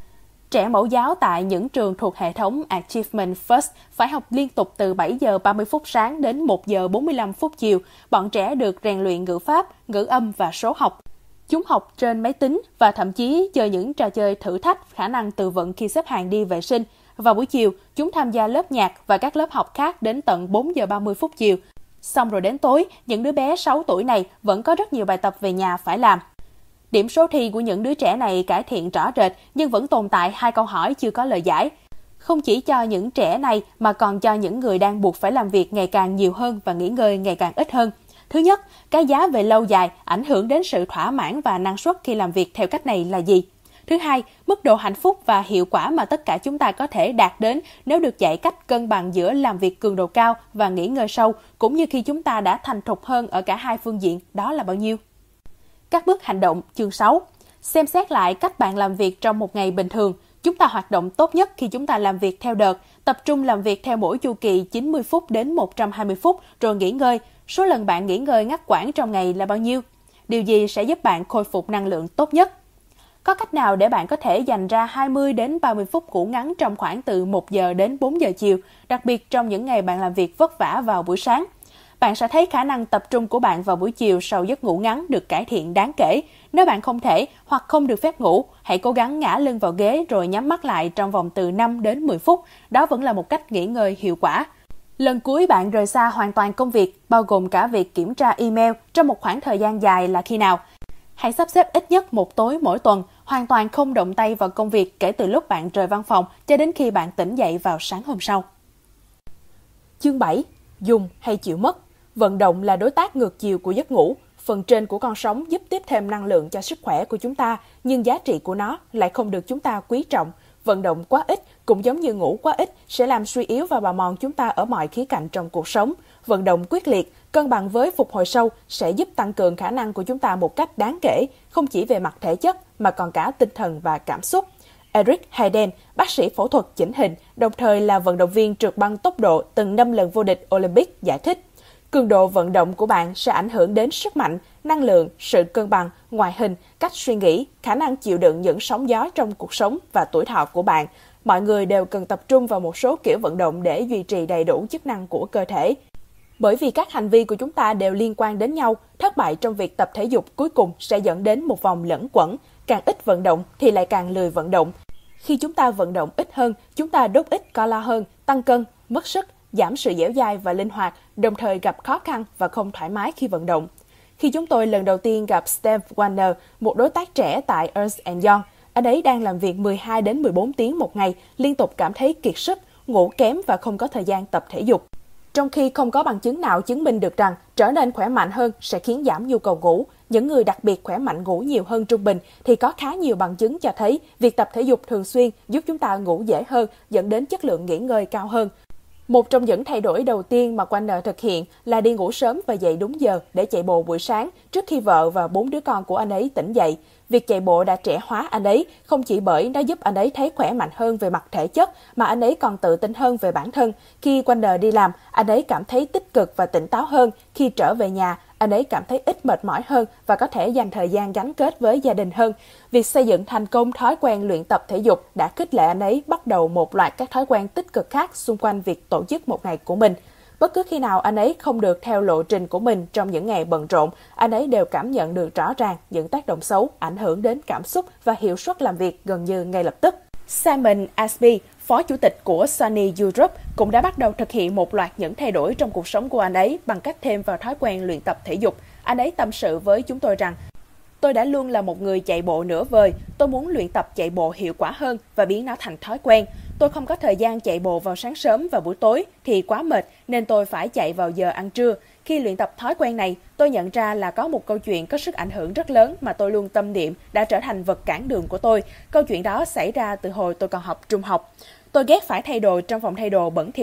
Trẻ mẫu giáo tại những trường thuộc hệ thống Achievement First phải học liên tục từ bảy giờ ba mươi phút sáng đến một giờ bốn mươi lăm phút chiều. Bọn trẻ được rèn luyện ngữ pháp, ngữ âm và số học. Chúng học trên máy tính và thậm chí chơi những trò chơi thử thách khả năng tự vận khi xếp hàng đi vệ sinh. Vào buổi chiều, chúng tham gia lớp nhạc và các lớp học khác đến tận bốn giờ ba mươi phút chiều. Xong rồi đến tối, những đứa bé sáu tuổi này vẫn có rất nhiều bài tập về nhà phải làm. Điểm số thi của những đứa trẻ này cải thiện rõ rệt nhưng vẫn tồn tại hai câu hỏi chưa có lời giải. Không chỉ cho những trẻ này mà còn cho những người đang buộc phải làm việc ngày càng nhiều hơn và nghỉ ngơi ngày càng ít hơn. Thứ nhất, cái giá về lâu dài ảnh hưởng đến sự thỏa mãn và năng suất khi làm việc theo cách này là gì? Thứ hai, mức độ hạnh phúc và hiệu quả mà tất cả chúng ta có thể đạt đến nếu được dạy cách cân bằng giữa làm việc cường độ cao và nghỉ ngơi sâu, cũng như khi chúng ta đã thành thục hơn ở cả hai phương diện, đó là bao nhiêu? Các bước hành động, chương sáu. Xem xét lại cách bạn làm việc trong một ngày bình thường. Chúng ta hoạt động tốt nhất khi chúng ta làm việc theo đợt, tập trung làm việc theo mỗi chu kỳ chín mươi phút đến một trăm hai mươi phút rồi nghỉ ngơi. Số lần bạn nghỉ ngơi ngắt quãng trong ngày là bao nhiêu? Điều gì sẽ giúp bạn khôi phục năng lượng tốt nhất? Có cách nào để bạn có thể dành ra hai mươi đến ba mươi phút ngủ ngắn trong khoảng từ một giờ đến bốn giờ chiều, đặc biệt trong những ngày bạn làm việc vất vả vào buổi sáng? Bạn sẽ thấy khả năng tập trung của bạn vào buổi chiều sau giấc ngủ ngắn được cải thiện đáng kể. Nếu bạn không thể hoặc không được phép ngủ, hãy cố gắng ngã lưng vào ghế rồi nhắm mắt lại trong vòng từ năm đến mười phút. Đó vẫn là một cách nghỉ ngơi hiệu quả. Lần cuối bạn rời xa hoàn toàn công việc, bao gồm cả việc kiểm tra email trong một khoảng thời gian dài là khi nào? Hãy sắp xếp ít nhất một tối mỗi tuần, hoàn toàn không động tay vào công việc kể từ lúc bạn rời văn phòng cho đến khi bạn tỉnh dậy vào sáng hôm sau. Chương bảy. Dùng hay chịu mất. Vận động là đối tác ngược chiều của giấc ngủ. Phần trên của con sóng giúp tiếp thêm năng lượng cho sức khỏe của chúng ta, nhưng giá trị của nó lại không được chúng ta quý trọng. Vận động quá ít, cũng giống như ngủ quá ít, sẽ làm suy yếu và bào mòn chúng ta ở mọi khía cạnh trong cuộc sống. Vận động quyết liệt, cân bằng với phục hồi sâu sẽ giúp tăng cường khả năng của chúng ta một cách đáng kể, không chỉ về mặt thể chất mà còn cả tinh thần và cảm xúc. Eric Hayden, bác sĩ phẫu thuật chỉnh hình, đồng thời là vận động viên trượt băng tốc độ từng năm lần vô địch Olympic, giải thích. Cường độ vận động của bạn sẽ ảnh hưởng đến sức mạnh, năng lượng, sự cân bằng, ngoại hình, cách suy nghĩ, khả năng chịu đựng những sóng gió trong cuộc sống và tuổi thọ của bạn. Mọi người đều cần tập trung vào một số kiểu vận động để duy trì đầy đủ chức năng của cơ thể. Bởi vì các hành vi của chúng ta đều liên quan đến nhau, thất bại trong việc tập thể dục cuối cùng sẽ dẫn đến một vòng lẩn quẩn. Càng ít vận động thì lại càng lười vận động. Khi chúng ta vận động ít hơn, chúng ta đốt ít calo hơn, tăng cân, mất sức, giảm sự dẻo dai và linh hoạt, đồng thời gặp khó khăn và không thoải mái khi vận động. Khi chúng tôi lần đầu tiên gặp Steve Warner, một đối tác trẻ tại Ernst and Young, anh ấy đang làm việc mười hai đến mười bốn tiếng một ngày, liên tục cảm thấy kiệt sức, ngủ kém và không có thời gian tập thể dục. Trong khi không có bằng chứng nào chứng minh được rằng trở nên khỏe mạnh hơn sẽ khiến giảm nhu cầu ngủ, những người đặc biệt khỏe mạnh ngủ nhiều hơn trung bình thì có khá nhiều bằng chứng cho thấy việc tập thể dục thường xuyên giúp chúng ta ngủ dễ hơn, dẫn đến chất lượng nghỉ ngơi cao hơn. Một trong những thay đổi đầu tiên mà Warner thực hiện là đi ngủ sớm và dậy đúng giờ để chạy bộ buổi sáng trước khi vợ và bốn đứa con của anh ấy tỉnh dậy. Việc chạy bộ đã trẻ hóa anh ấy, không chỉ bởi nó giúp anh ấy thấy khỏe mạnh hơn về mặt thể chất, mà anh ấy còn tự tin hơn về bản thân. Khi Warner đi làm, anh ấy cảm thấy tích cực và tỉnh táo hơn. Khi trở về nhà, anh ấy cảm thấy ít mệt mỏi hơn và có thể dành thời gian gắn kết với gia đình hơn. Việc xây dựng thành công thói quen luyện tập thể dục đã khích lệ anh ấy bắt đầu một loạt các thói quen tích cực khác xung quanh việc tổ chức một ngày của mình. Bất cứ khi nào anh ấy không được theo lộ trình của mình trong những ngày bận rộn, anh ấy đều cảm nhận được rõ ràng những tác động xấu ảnh hưởng đến cảm xúc và hiệu suất làm việc gần như ngay lập tức. Simon Ashby, phó chủ tịch của Sony Europe, cũng đã bắt đầu thực hiện một loạt những thay đổi trong cuộc sống của anh ấy bằng cách thêm vào thói quen luyện tập thể dục. Anh ấy tâm sự với chúng tôi rằng, tôi đã luôn là một người chạy bộ nửa vời, tôi muốn luyện tập chạy bộ hiệu quả hơn và biến nó thành thói quen. Tôi không có thời gian chạy bộ vào sáng sớm và buổi tối thì quá mệt nên tôi phải chạy vào giờ ăn trưa. Khi luyện tập thói quen này, tôi nhận ra là có một câu chuyện có sức ảnh hưởng rất lớn mà tôi luôn tâm niệm đã trở thành vật cản đường của tôi. Câu chuyện đó xảy ra từ hồi tôi còn học trung học. Tôi ghét phải thay đồ trong phòng thay đồ bẩn thỉu. Tôi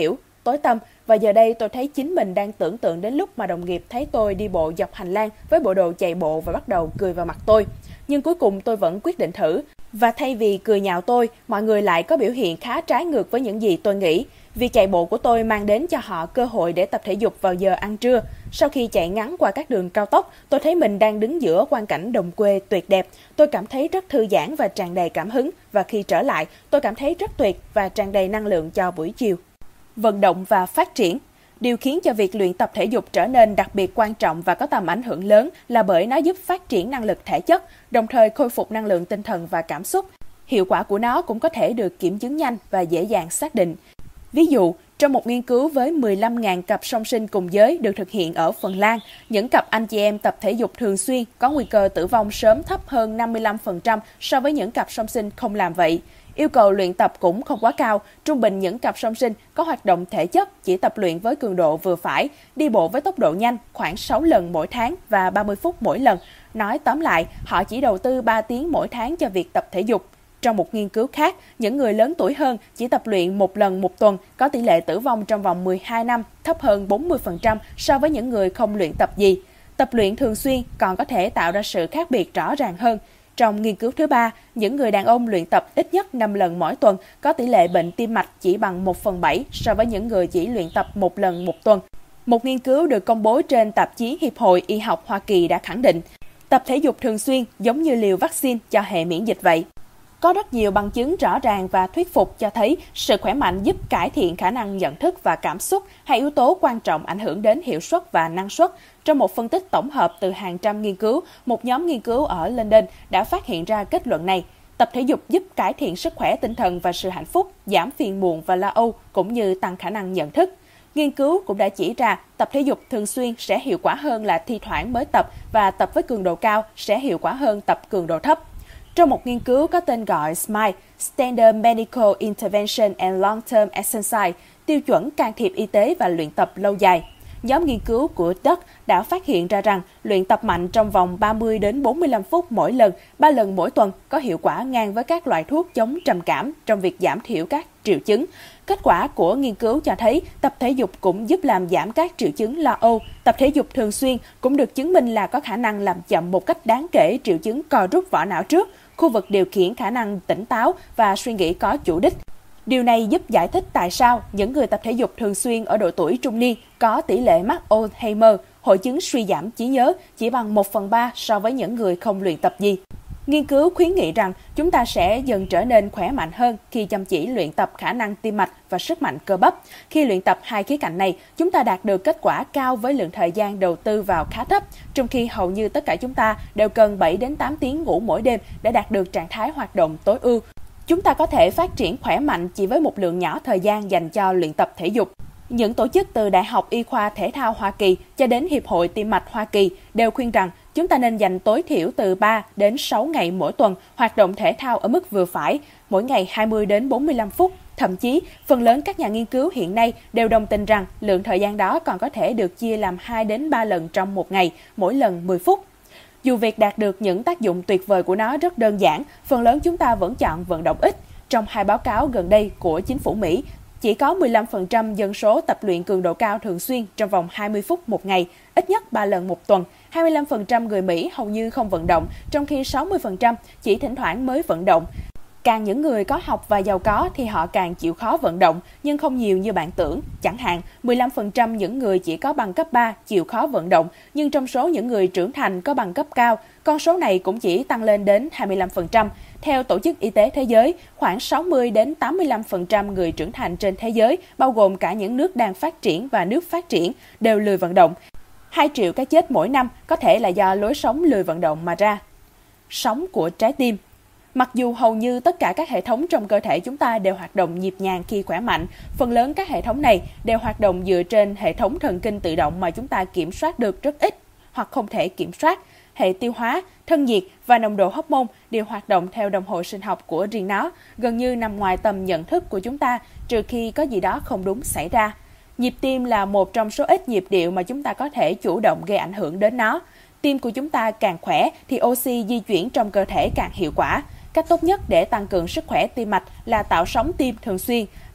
tối tăm, và giờ đây tôi thấy chính mình đang tưởng tượng đến lúc mà đồng nghiệp thấy tôi đi bộ dọc hành lang với bộ đồ chạy bộ và bắt đầu cười vào mặt tôi. Nhưng cuối cùng tôi vẫn quyết định thử. Và thay vì cười nhạo tôi, mọi người lại có biểu hiện khá trái ngược với những gì tôi nghĩ. Việc chạy bộ của tôi mang đến cho họ cơ hội để tập thể dục vào giờ ăn trưa. Sau khi chạy ngắn qua các đường cao tốc, tôi thấy mình đang đứng giữa quang cảnh đồng quê tuyệt đẹp. Tôi cảm thấy rất thư giãn và tràn đầy cảm hứng. Và khi trở lại, tôi cảm thấy rất tuyệt và tràn đầy năng lượng cho buổi chiều. Vận động và phát triển. Điều khiến cho việc luyện tập thể dục trở nên đặc biệt quan trọng và có tầm ảnh hưởng lớn là bởi nó giúp phát triển năng lực thể chất, đồng thời khôi phục năng lượng tinh thần và cảm xúc. Hiệu quả của nó cũng có thể được kiểm chứng nhanh và dễ dàng xác định. Ví dụ, trong một nghiên cứu với mười lăm nghìn cặp song sinh cùng giới được thực hiện ở Phần Lan, những cặp anh chị em tập thể dục thường xuyên có nguy cơ tử vong sớm thấp hơn năm mươi lăm phần trăm so với những cặp song sinh không làm vậy. Yêu cầu luyện tập cũng không quá cao, trung bình những cặp song sinh có hoạt động thể chất chỉ tập luyện với cường độ vừa phải, đi bộ với tốc độ nhanh khoảng sáu lần mỗi tháng và ba mươi phút mỗi lần. Nói tóm lại, họ chỉ đầu tư ba tiếng mỗi tháng cho việc tập thể dục. Trong một nghiên cứu khác, những người lớn tuổi hơn chỉ tập luyện một lần một tuần có tỷ lệ tử vong trong vòng mười hai năm thấp hơn bốn mươi phần trăm so với những người không luyện tập gì. Tập luyện thường xuyên còn có thể tạo ra sự khác biệt rõ ràng hơn. Trong nghiên cứu thứ ba, những người đàn ông luyện tập ít nhất năm lần mỗi tuần có tỷ lệ bệnh tim mạch chỉ bằng một phần bảy so với những người chỉ luyện tập một lần một tuần. Một nghiên cứu được công bố trên tạp chí Hiệp hội Y học Hoa Kỳ đã khẳng định, tập thể dục thường xuyên giống như liều vaccine cho hệ miễn dịch vậy. Có rất nhiều bằng chứng rõ ràng và thuyết phục cho thấy sự khỏe mạnh giúp cải thiện khả năng nhận thức và cảm xúc, hai yếu tố quan trọng ảnh hưởng đến hiệu suất và năng suất. Trong một phân tích tổng hợp từ hàng trăm nghiên cứu, một nhóm nghiên cứu ở London đã phát hiện ra kết luận này. Tập thể dục giúp cải thiện sức khỏe tinh thần và sự hạnh phúc, giảm phiền muộn và lo âu, cũng như tăng khả năng nhận thức. Nghiên cứu cũng đã chỉ ra tập thể dục thường xuyên sẽ hiệu quả hơn là thi thoảng mới tập, và tập với cường độ cao sẽ hiệu quả hơn tập cường độ thấp. Trong một nghiên cứu có tên gọi SMILE, Standard Medical Intervention and Long-Term Exercise, tiêu chuẩn can thiệp y tế và luyện tập lâu dài, nhóm nghiên cứu của Đức đã phát hiện ra rằng luyện tập mạnh trong vòng ba mươi đến bốn mươi lăm phút mỗi lần, ba lần mỗi tuần có hiệu quả ngang với các loại thuốc chống trầm cảm trong việc giảm thiểu các triệu chứng. Kết quả của nghiên cứu cho thấy tập thể dục cũng giúp làm giảm các triệu chứng lo âu. Tập thể dục thường xuyên cũng được chứng minh là có khả năng làm chậm một cách đáng kể triệu chứng co rút vỏ não trước, khu vực điều khiển khả năng tỉnh táo và suy nghĩ có chủ đích. Điều này giúp giải thích tại sao những người tập thể dục thường xuyên ở độ tuổi trung niên có tỷ lệ mắc Alzheimer, hội chứng suy giảm trí nhớ, chỉ bằng một phần ba so với những người không luyện tập gì. Nghiên cứu khuyến nghị rằng chúng ta sẽ dần trở nên khỏe mạnh hơn khi chăm chỉ luyện tập khả năng tim mạch và sức mạnh cơ bắp. Khi luyện tập hai khía cạnh này, chúng ta đạt được kết quả cao với lượng thời gian đầu tư vào khá thấp, trong khi hầu như tất cả chúng ta đều cần bảy đến tám tiếng ngủ mỗi đêm để đạt được trạng thái hoạt động tối ưu. Chúng ta có thể phát triển khỏe mạnh chỉ với một lượng nhỏ thời gian dành cho luyện tập thể dục. Những tổ chức từ Đại học Y khoa Thể thao Hoa Kỳ cho đến Hiệp hội Tim mạch Hoa Kỳ đều khuyên rằng chúng ta nên dành tối thiểu từ ba đến sáu ngày mỗi tuần hoạt động thể thao ở mức vừa phải, mỗi ngày hai mươi đến bốn mươi lăm phút. Thậm chí, phần lớn các nhà nghiên cứu hiện nay đều đồng tình rằng lượng thời gian đó còn có thể được chia làm hai đến ba lần trong một ngày, mỗi lần mười phút. Dù việc đạt được những tác dụng tuyệt vời của nó rất đơn giản, phần lớn chúng ta vẫn chọn vận động ít. Trong hai báo cáo gần đây của chính phủ Mỹ, chỉ có mười lăm phần trăm dân số tập luyện cường độ cao thường xuyên trong vòng hai mươi phút một ngày, ít nhất ba lần một tuần. hai mươi lăm phần trăm người Mỹ hầu như không vận động, trong khi sáu mươi phần trăm chỉ thỉnh thoảng mới vận động. Càng những người có học và giàu có thì họ càng chịu khó vận động, nhưng không nhiều như bạn tưởng. Chẳng hạn, mười lăm phần trăm những người chỉ có bằng cấp ba chịu khó vận động, nhưng trong số những người trưởng thành có bằng cấp cao, con số này cũng chỉ tăng lên đến hai mươi lăm phần trăm. Theo Tổ chức Y tế Thế giới, khoảng sáu mươi đến tám mươi lăm phần trăm người trưởng thành trên thế giới, bao gồm cả những nước đang phát triển và nước phát triển, đều lười vận động. hai triệu cái chết mỗi năm có thể là do lối sống lười vận động mà ra. Sống của trái tim. Mặc dù hầu như tất cả các hệ thống trong cơ thể chúng ta đều hoạt động nhịp nhàng khi khỏe mạnh, phần lớn các hệ thống này đều hoạt động dựa trên hệ thống thần kinh tự động mà chúng ta kiểm soát được rất ít hoặc không thể kiểm soát. Hệ tiêu hóa, thân nhiệt và nồng độ hormone đều hoạt động theo đồng hồ sinh học của riêng nó, gần như nằm ngoài tầm nhận thức của chúng ta, trừ khi có gì đó không đúng xảy ra. Nhịp tim là một trong số ít nhịp điệu mà chúng ta có thể chủ động gây ảnh hưởng đến nó. Tim của chúng ta càng khỏe thì oxy di chuyển trong cơ thể càng hiệu quả. Cách tốt nhất để tăng cường sức khỏe tim mạch là tạo sóng tim thường xuyên.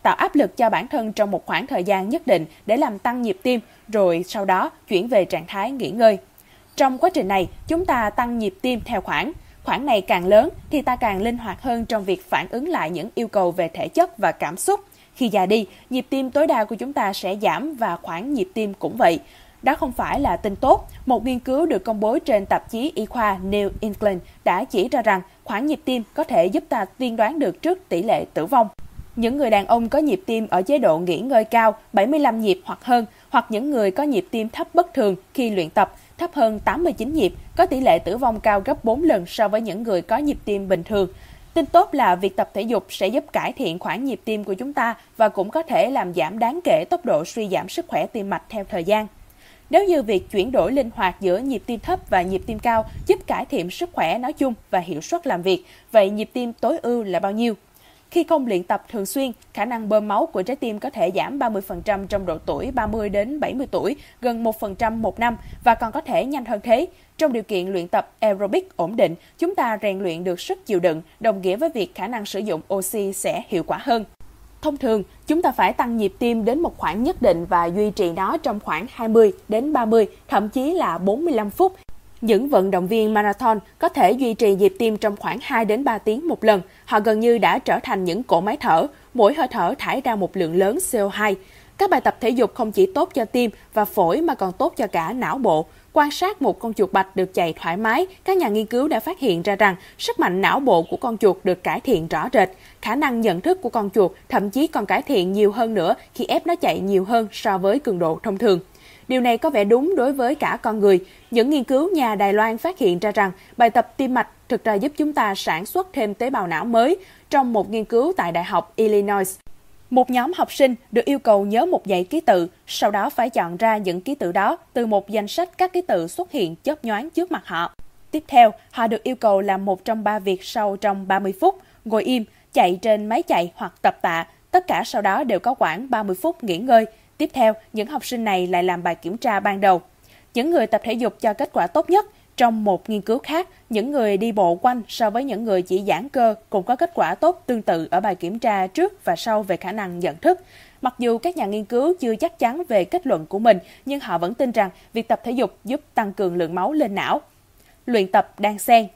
tạo áp lực cho bản thân trong một khoảng thời gian nhất định để làm tăng nhịp tim, rồi sau đó chuyển về trạng thái nghỉ ngơi. Trong quá trình này, chúng ta tăng nhịp tim theo khoảng. Khoảng này càng lớn thì ta càng linh hoạt hơn trong việc phản ứng lại những yêu cầu về thể chất và cảm xúc. Khi già đi, nhịp tim tối đa của chúng ta sẽ giảm và khoảng nhịp tim cũng vậy. Đó không phải là tin tốt. Một nghiên cứu được công bố trên tạp chí y khoa New England đã chỉ ra rằng khoảng nhịp tim có thể giúp ta tiên đoán được trước tỷ lệ tử vong. Những người đàn ông có nhịp tim ở chế độ nghỉ ngơi cao, bảy mươi lăm nhịp hoặc hơn, hoặc những người có nhịp tim thấp bất thường khi luyện tập, thấp hơn tám mươi chín nhịp, có tỷ lệ tử vong cao gấp bốn lần so với những người có nhịp tim bình thường. Tin tốt là việc tập thể dục sẽ giúp cải thiện khoảng nhịp tim của chúng ta và cũng có thể làm giảm đáng kể tốc độ suy giảm sức khỏe tim mạch theo thời gian. Nếu như việc chuyển đổi linh hoạt giữa nhịp tim thấp và nhịp tim cao giúp cải thiện sức khỏe nói chung và hiệu suất làm việc, vậy nhịp tim tối ưu là bao nhiêu? Khi không luyện tập thường xuyên, khả năng bơm máu của trái tim có thể giảm ba mươi phần trăm trong độ tuổi ba mươi đến bảy mươi tuổi, gần một phần trăm một năm và còn có thể nhanh hơn thế. Trong điều kiện luyện tập aerobic ổn định, chúng ta rèn luyện được sức chịu đựng, đồng nghĩa với việc khả năng sử dụng oxy sẽ hiệu quả hơn. Thông thường, chúng ta phải tăng nhịp tim đến một khoảng nhất định và duy trì nó trong khoảng hai mươi đến ba mươi, thậm chí là bốn mươi lăm phút. Những vận động viên marathon có thể duy trì nhịp tim trong khoảng hai đến ba tiếng một lần. Họ gần như đã trở thành những cỗ máy thở, mỗi hơi thở thải ra một lượng lớn xê o hai. Các bài tập thể dục không chỉ tốt cho tim và phổi mà còn tốt cho cả não bộ. Quan sát một con chuột bạch được chạy thoải mái, các nhà nghiên cứu đã phát hiện ra rằng sức mạnh não bộ của con chuột được cải thiện rõ rệt. Khả năng nhận thức của con chuột thậm chí còn cải thiện nhiều hơn nữa khi ép nó chạy nhiều hơn so với cường độ thông thường. Điều này có vẻ đúng đối với cả con người. Những nghiên cứu nhà Đài Loan phát hiện ra rằng bài tập tim mạch thực ra giúp chúng ta sản xuất thêm tế bào não mới. Trong một nghiên cứu tại Đại học Illinois, một nhóm học sinh được yêu cầu nhớ một dãy ký tự, sau đó phải chọn ra những ký tự đó từ một danh sách các ký tự xuất hiện chớp nhoáng trước mặt họ. Tiếp theo, họ được yêu cầu làm một trong ba việc sau trong ba mươi phút, ngồi im, chạy trên máy chạy hoặc tập tạ, tất cả sau đó đều có khoảng ba mươi phút nghỉ ngơi. Tiếp theo, những học sinh này lại làm bài kiểm tra ban đầu. Những người tập thể dục cho kết quả tốt nhất. Trong một nghiên cứu khác, những người đi bộ quanh so với những người chỉ giãn cơ cũng có kết quả tốt tương tự ở bài kiểm tra trước và sau về khả năng nhận thức. Mặc dù các nhà nghiên cứu chưa chắc chắn về kết luận của mình, nhưng họ vẫn tin rằng việc tập thể dục giúp tăng cường lượng máu lên não. Luyện tập đan xen.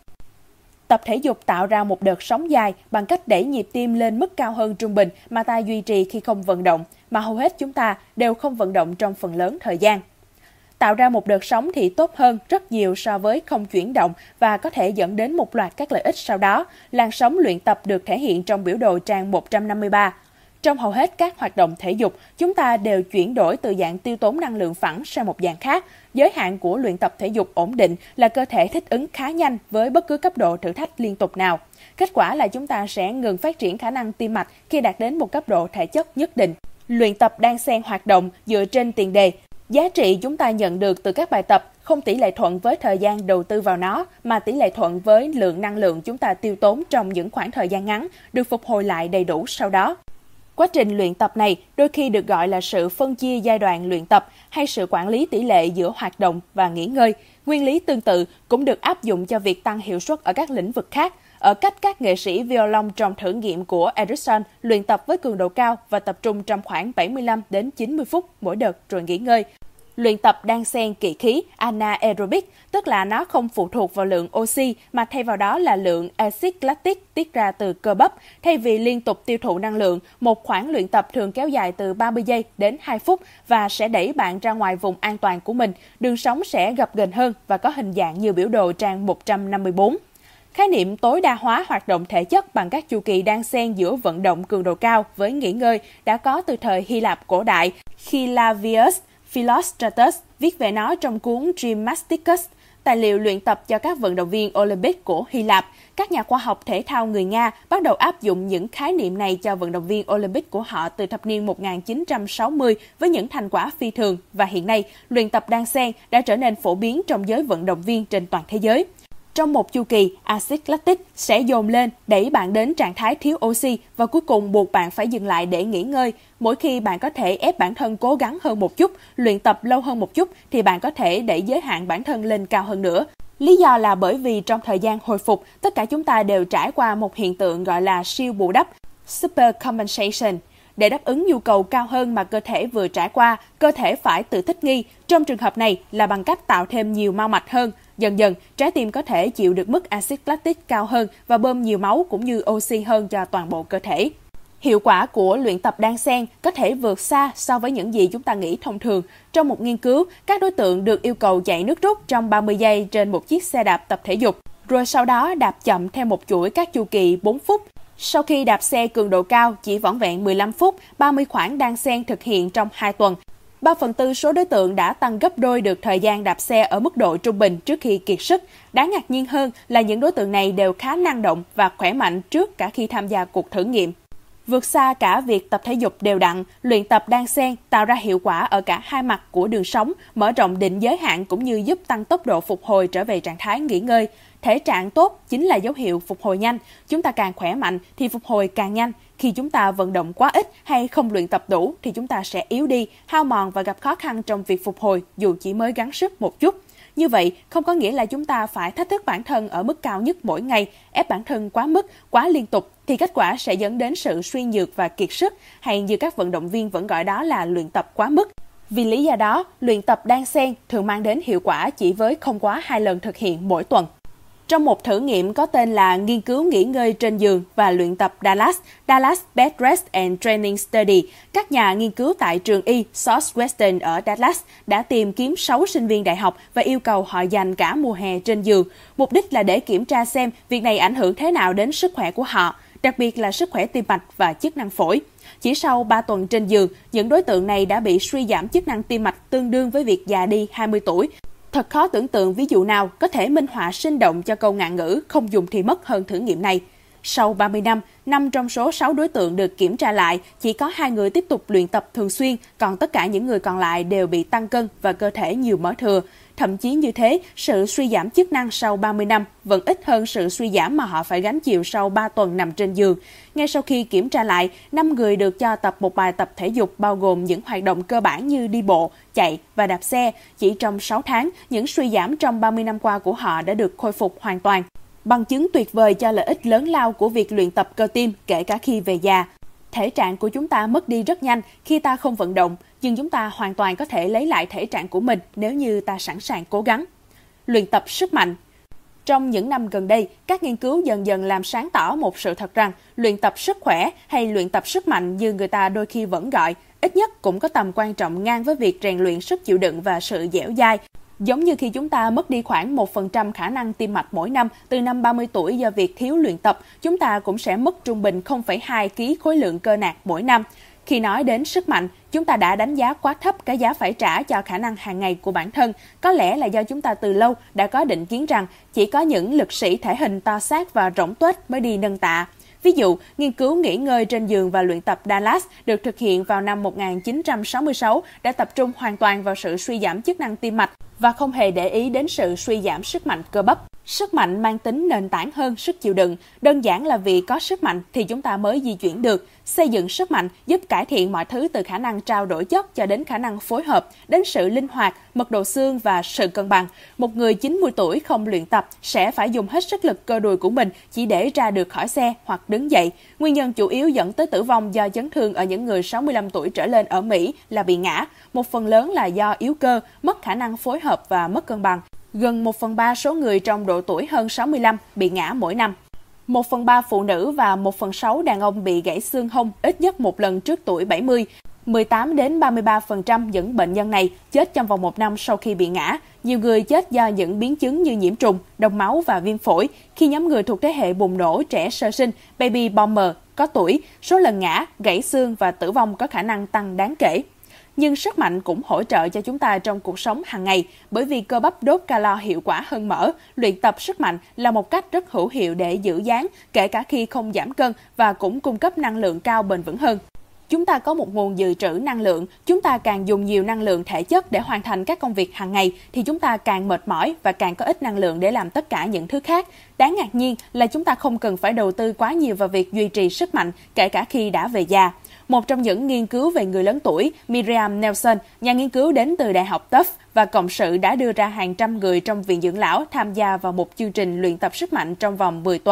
Tập thể dục tạo ra một đợt sóng dài bằng cách đẩy nhịp tim lên mức cao hơn trung bình mà ta duy trì khi không vận động, mà hầu hết chúng ta đều không vận động trong phần lớn thời gian. Tạo ra một đợt sóng thì tốt hơn rất nhiều so với không chuyển động và có thể dẫn đến một loạt các lợi ích sau đó. Làn sóng luyện tập được thể hiện trong biểu đồ trang một trăm năm mươi ba. Trong hầu hết các hoạt động thể dục, chúng ta đều chuyển đổi từ dạng tiêu tốn năng lượng phẳng sang một dạng khác. Giới hạn của luyện tập thể dục ổn định là cơ thể thích ứng khá nhanh với bất cứ cấp độ thử thách liên tục nào. Kết quả là chúng ta sẽ ngừng phát triển khả năng tim mạch khi đạt đến một cấp độ thể chất nhất định. Luyện tập đan xen hoạt động dựa trên tiền đề. Giá trị chúng ta nhận được từ các bài tập không tỷ lệ thuận với thời gian đầu tư vào nó, mà tỷ lệ thuận với lượng năng lượng chúng ta tiêu tốn trong những khoảng thời gian ngắn, được phục hồi lại đầy đủ sau đó. Quá trình luyện tập này đôi khi được gọi là sự phân chia giai đoạn luyện tập hay sự quản lý tỷ lệ giữa hoạt động và nghỉ ngơi. Nguyên lý tương tự cũng được áp dụng cho việc tăng hiệu suất ở các lĩnh vực khác. Ở cách các nghệ sĩ violon trong thử nghiệm của Edison luyện tập với cường độ cao và tập trung trong khoảng bảy mươi lăm đến chín mươi phút mỗi đợt rồi nghỉ ngơi. Luyện tập đan xen kỵ khí anaerobic, tức là nó không phụ thuộc vào lượng oxy mà thay vào đó là lượng axit lactic tiết ra từ cơ bắp. Thay vì liên tục tiêu thụ năng lượng, một khoảng luyện tập thường kéo dài từ ba mươi giây đến hai phút và sẽ đẩy bạn ra ngoài vùng an toàn của mình. Đường sống sẽ gập ghềnh hơn và có hình dạng như biểu đồ trang một trăm năm mươi tư. Khái niệm tối đa hóa hoạt động thể chất bằng các chu kỳ đan xen giữa vận động cường độ cao với nghỉ ngơi đã có từ thời Hy Lạp cổ đại, khi Flavius Philostratus viết về nó trong cuốn Gymnasticus, tài liệu luyện tập cho các vận động viên Olympic của Hy Lạp. Các nhà khoa học thể thao người Nga bắt đầu áp dụng những khái niệm này cho vận động viên Olympic của họ từ thập niên một nghìn chín trăm sáu mươi với những thành quả phi thường, và hiện nay, luyện tập đan xen đã trở nên phổ biến trong giới vận động viên trên toàn thế giới. Trong một chu kỳ, axit lactic sẽ dồn lên, đẩy bạn đến trạng thái thiếu oxy và cuối cùng buộc bạn phải dừng lại để nghỉ ngơi. Mỗi khi bạn có thể ép bản thân cố gắng hơn một chút, luyện tập lâu hơn một chút, thì bạn có thể đẩy giới hạn bản thân lên cao hơn nữa. Lý do là bởi vì trong thời gian hồi phục, tất cả chúng ta đều trải qua một hiện tượng gọi là siêu bù đắp, supercompensation. Để đáp ứng nhu cầu cao hơn mà cơ thể vừa trải qua, cơ thể phải tự thích nghi. Trong trường hợp này là bằng cách tạo thêm nhiều mao mạch hơn. Dần dần, trái tim có thể chịu được mức axit lactic cao hơn và bơm nhiều máu cũng như oxy hơn cho toàn bộ cơ thể. Hiệu quả của luyện tập đan xen có thể vượt xa so với những gì chúng ta nghĩ thông thường. Trong một nghiên cứu, các đối tượng được yêu cầu chạy nước rút trong ba mươi giây trên một chiếc xe đạp tập thể dục, rồi sau đó đạp chậm theo một chuỗi các chu kỳ bốn phút. Sau khi đạp xe cường độ cao chỉ vỏn vẹn mười lăm phút, ba mươi khoảng đan xen thực hiện trong hai tuần. ba phần tư số đối tượng đã tăng gấp đôi được thời gian đạp xe ở mức độ trung bình trước khi kiệt sức. Đáng ngạc nhiên hơn là những đối tượng này đều khá năng động và khỏe mạnh trước cả khi tham gia cuộc thử nghiệm. Vượt xa cả việc tập thể dục đều đặn, luyện tập đan xen tạo ra hiệu quả ở cả hai mặt của đường sống, mở rộng định giới hạn cũng như giúp tăng tốc độ phục hồi trở về trạng thái nghỉ ngơi. Thể trạng tốt chính là dấu hiệu phục hồi nhanh. Chúng ta càng khỏe mạnh thì phục hồi càng nhanh. Khi chúng ta vận động quá ít hay không luyện tập đủ thì chúng ta sẽ yếu đi, hao mòn và gặp khó khăn trong việc phục hồi dù chỉ mới gắng sức một chút. Như vậy, không có nghĩa là chúng ta phải thách thức bản thân ở mức cao nhất mỗi ngày, ép bản thân quá mức, quá liên tục, thì kết quả sẽ dẫn đến sự suy nhược và kiệt sức, hay như các vận động viên vẫn gọi đó là luyện tập quá mức. Vì lý do đó, luyện tập đan xen thường mang đến hiệu quả chỉ với không quá hai lần thực hiện mỗi tuần. Trong một thử nghiệm có tên là nghiên cứu nghỉ ngơi trên giường và luyện tập Dallas, Dallas Bed Rest and Training Study, các nhà nghiên cứu tại trường y Southwestern ở Dallas đã tìm kiếm sáu sinh viên đại học và yêu cầu họ dành cả mùa hè trên giường. Mục đích là để kiểm tra xem việc này ảnh hưởng thế nào đến sức khỏe của họ, đặc biệt là sức khỏe tim mạch và chức năng phổi. Chỉ sau ba tuần trên giường, những đối tượng này đã bị suy giảm chức năng tim mạch tương đương với việc già đi hai mươi tuổi. Thật khó tưởng tượng ví dụ nào có thể minh họa sinh động cho câu ngạn ngữ không dùng thì mất hơn thử nghiệm này. Sau ba mươi năm, năm trong số sáu đối tượng được kiểm tra lại, chỉ có hai người tiếp tục luyện tập thường xuyên, còn tất cả những người còn lại đều bị tăng cân và cơ thể nhiều mỡ thừa. Thậm chí như thế, sự suy giảm chức năng sau ba mươi năm vẫn ít hơn sự suy giảm mà họ phải gánh chịu sau ba tuần nằm trên giường. Ngay sau khi kiểm tra lại, năm người được cho tập một bài tập thể dục bao gồm những hoạt động cơ bản như đi bộ, chạy và đạp xe. Chỉ trong sáu tháng, những suy giảm trong ba mươi năm qua của họ đã được khôi phục hoàn toàn. Bằng chứng tuyệt vời cho lợi ích lớn lao của việc luyện tập cơ tim kể cả khi về già. Thể trạng của chúng ta mất đi rất nhanh khi ta không vận động, nhưng chúng ta hoàn toàn có thể lấy lại thể trạng của mình nếu như ta sẵn sàng cố gắng. Luyện tập sức mạnh. Trong những năm gần đây, các nghiên cứu dần dần làm sáng tỏ một sự thật rằng luyện tập sức khỏe hay luyện tập sức mạnh như người ta đôi khi vẫn gọi, ít nhất cũng có tầm quan trọng ngang với việc rèn luyện sức chịu đựng và sự dẻo dai. Giống như khi chúng ta mất đi khoảng một phần trăm khả năng tim mạch mỗi năm từ năm ba mươi tuổi do việc thiếu luyện tập, chúng ta cũng sẽ mất trung bình không phẩy hai ki lô gam khối lượng cơ nạc mỗi năm. Khi nói đến sức mạnh, chúng ta đã đánh giá quá thấp cái giá phải trả cho khả năng hàng ngày của bản thân. Có lẽ là do chúng ta từ lâu đã có định kiến rằng chỉ có những lực sĩ thể hình to xác và rỗng tuếch mới đi nâng tạ. Ví dụ, nghiên cứu nghỉ ngơi trên giường và luyện tập Dallas được thực hiện vào năm một nghìn chín trăm sáu mươi sáu đã tập trung hoàn toàn vào sự suy giảm chức năng tim mạch và không hề để ý đến sự suy giảm sức mạnh cơ bắp. Sức mạnh mang tính nền tảng hơn sức chịu đựng, đơn giản là vì có sức mạnh thì chúng ta mới di chuyển được. Xây dựng sức mạnh giúp cải thiện mọi thứ từ khả năng trao đổi chất cho đến khả năng phối hợp, đến sự linh hoạt, mật độ xương và sự cân bằng. Một người chín mươi tuổi không luyện tập sẽ phải dùng hết sức lực cơ đùi của mình chỉ để ra được khỏi xe hoặc đứng dậy. Nguyên nhân chủ yếu dẫn tới tử vong do chấn thương ở những người sáu mươi lăm tuổi trở lên ở Mỹ là bị ngã. Một phần lớn là do yếu cơ, mất khả năng phối hợp và mất cân bằng. Gần một phần ba số người trong độ tuổi hơn sáu mươi lăm bị ngã mỗi năm. một phần ba phụ nữ và một phần sáu đàn ông bị gãy xương hông ít nhất một lần trước tuổi bảy mươi. mười tám đến ba mươi ba phần trăm những bệnh nhân này chết trong vòng một năm sau khi bị ngã. Nhiều người chết do những biến chứng như nhiễm trùng, đông máu và viêm phổi. Khi nhóm người thuộc thế hệ bùng nổ trẻ sơ sinh, baby boomer, có tuổi, số lần ngã, gãy xương và tử vong có khả năng tăng đáng kể. Nhưng sức mạnh cũng hỗ trợ cho chúng ta trong cuộc sống hàng ngày, bởi vì cơ bắp đốt calo hiệu quả hơn mỡ. Luyện tập sức mạnh là một cách rất hữu hiệu để giữ dáng, kể cả khi không giảm cân và cũng cung cấp năng lượng cao bền vững hơn. Chúng ta có một nguồn dự trữ năng lượng, chúng ta càng dùng nhiều năng lượng thể chất để hoàn thành các công việc hàng ngày thì chúng ta càng mệt mỏi và càng có ít năng lượng để làm tất cả những thứ khác. Đáng ngạc nhiên là chúng ta không cần phải đầu tư quá nhiều vào việc duy trì sức mạnh, kể cả khi đã về già. Một trong những nghiên cứu về người lớn tuổi, Miriam Nelson, nhà nghiên cứu đến từ Đại học Tufts và Cộng sự đã đưa ra hàng trăm người trong viện dưỡng lão tham gia vào một chương trình luyện tập sức mạnh trong vòng mười tuần.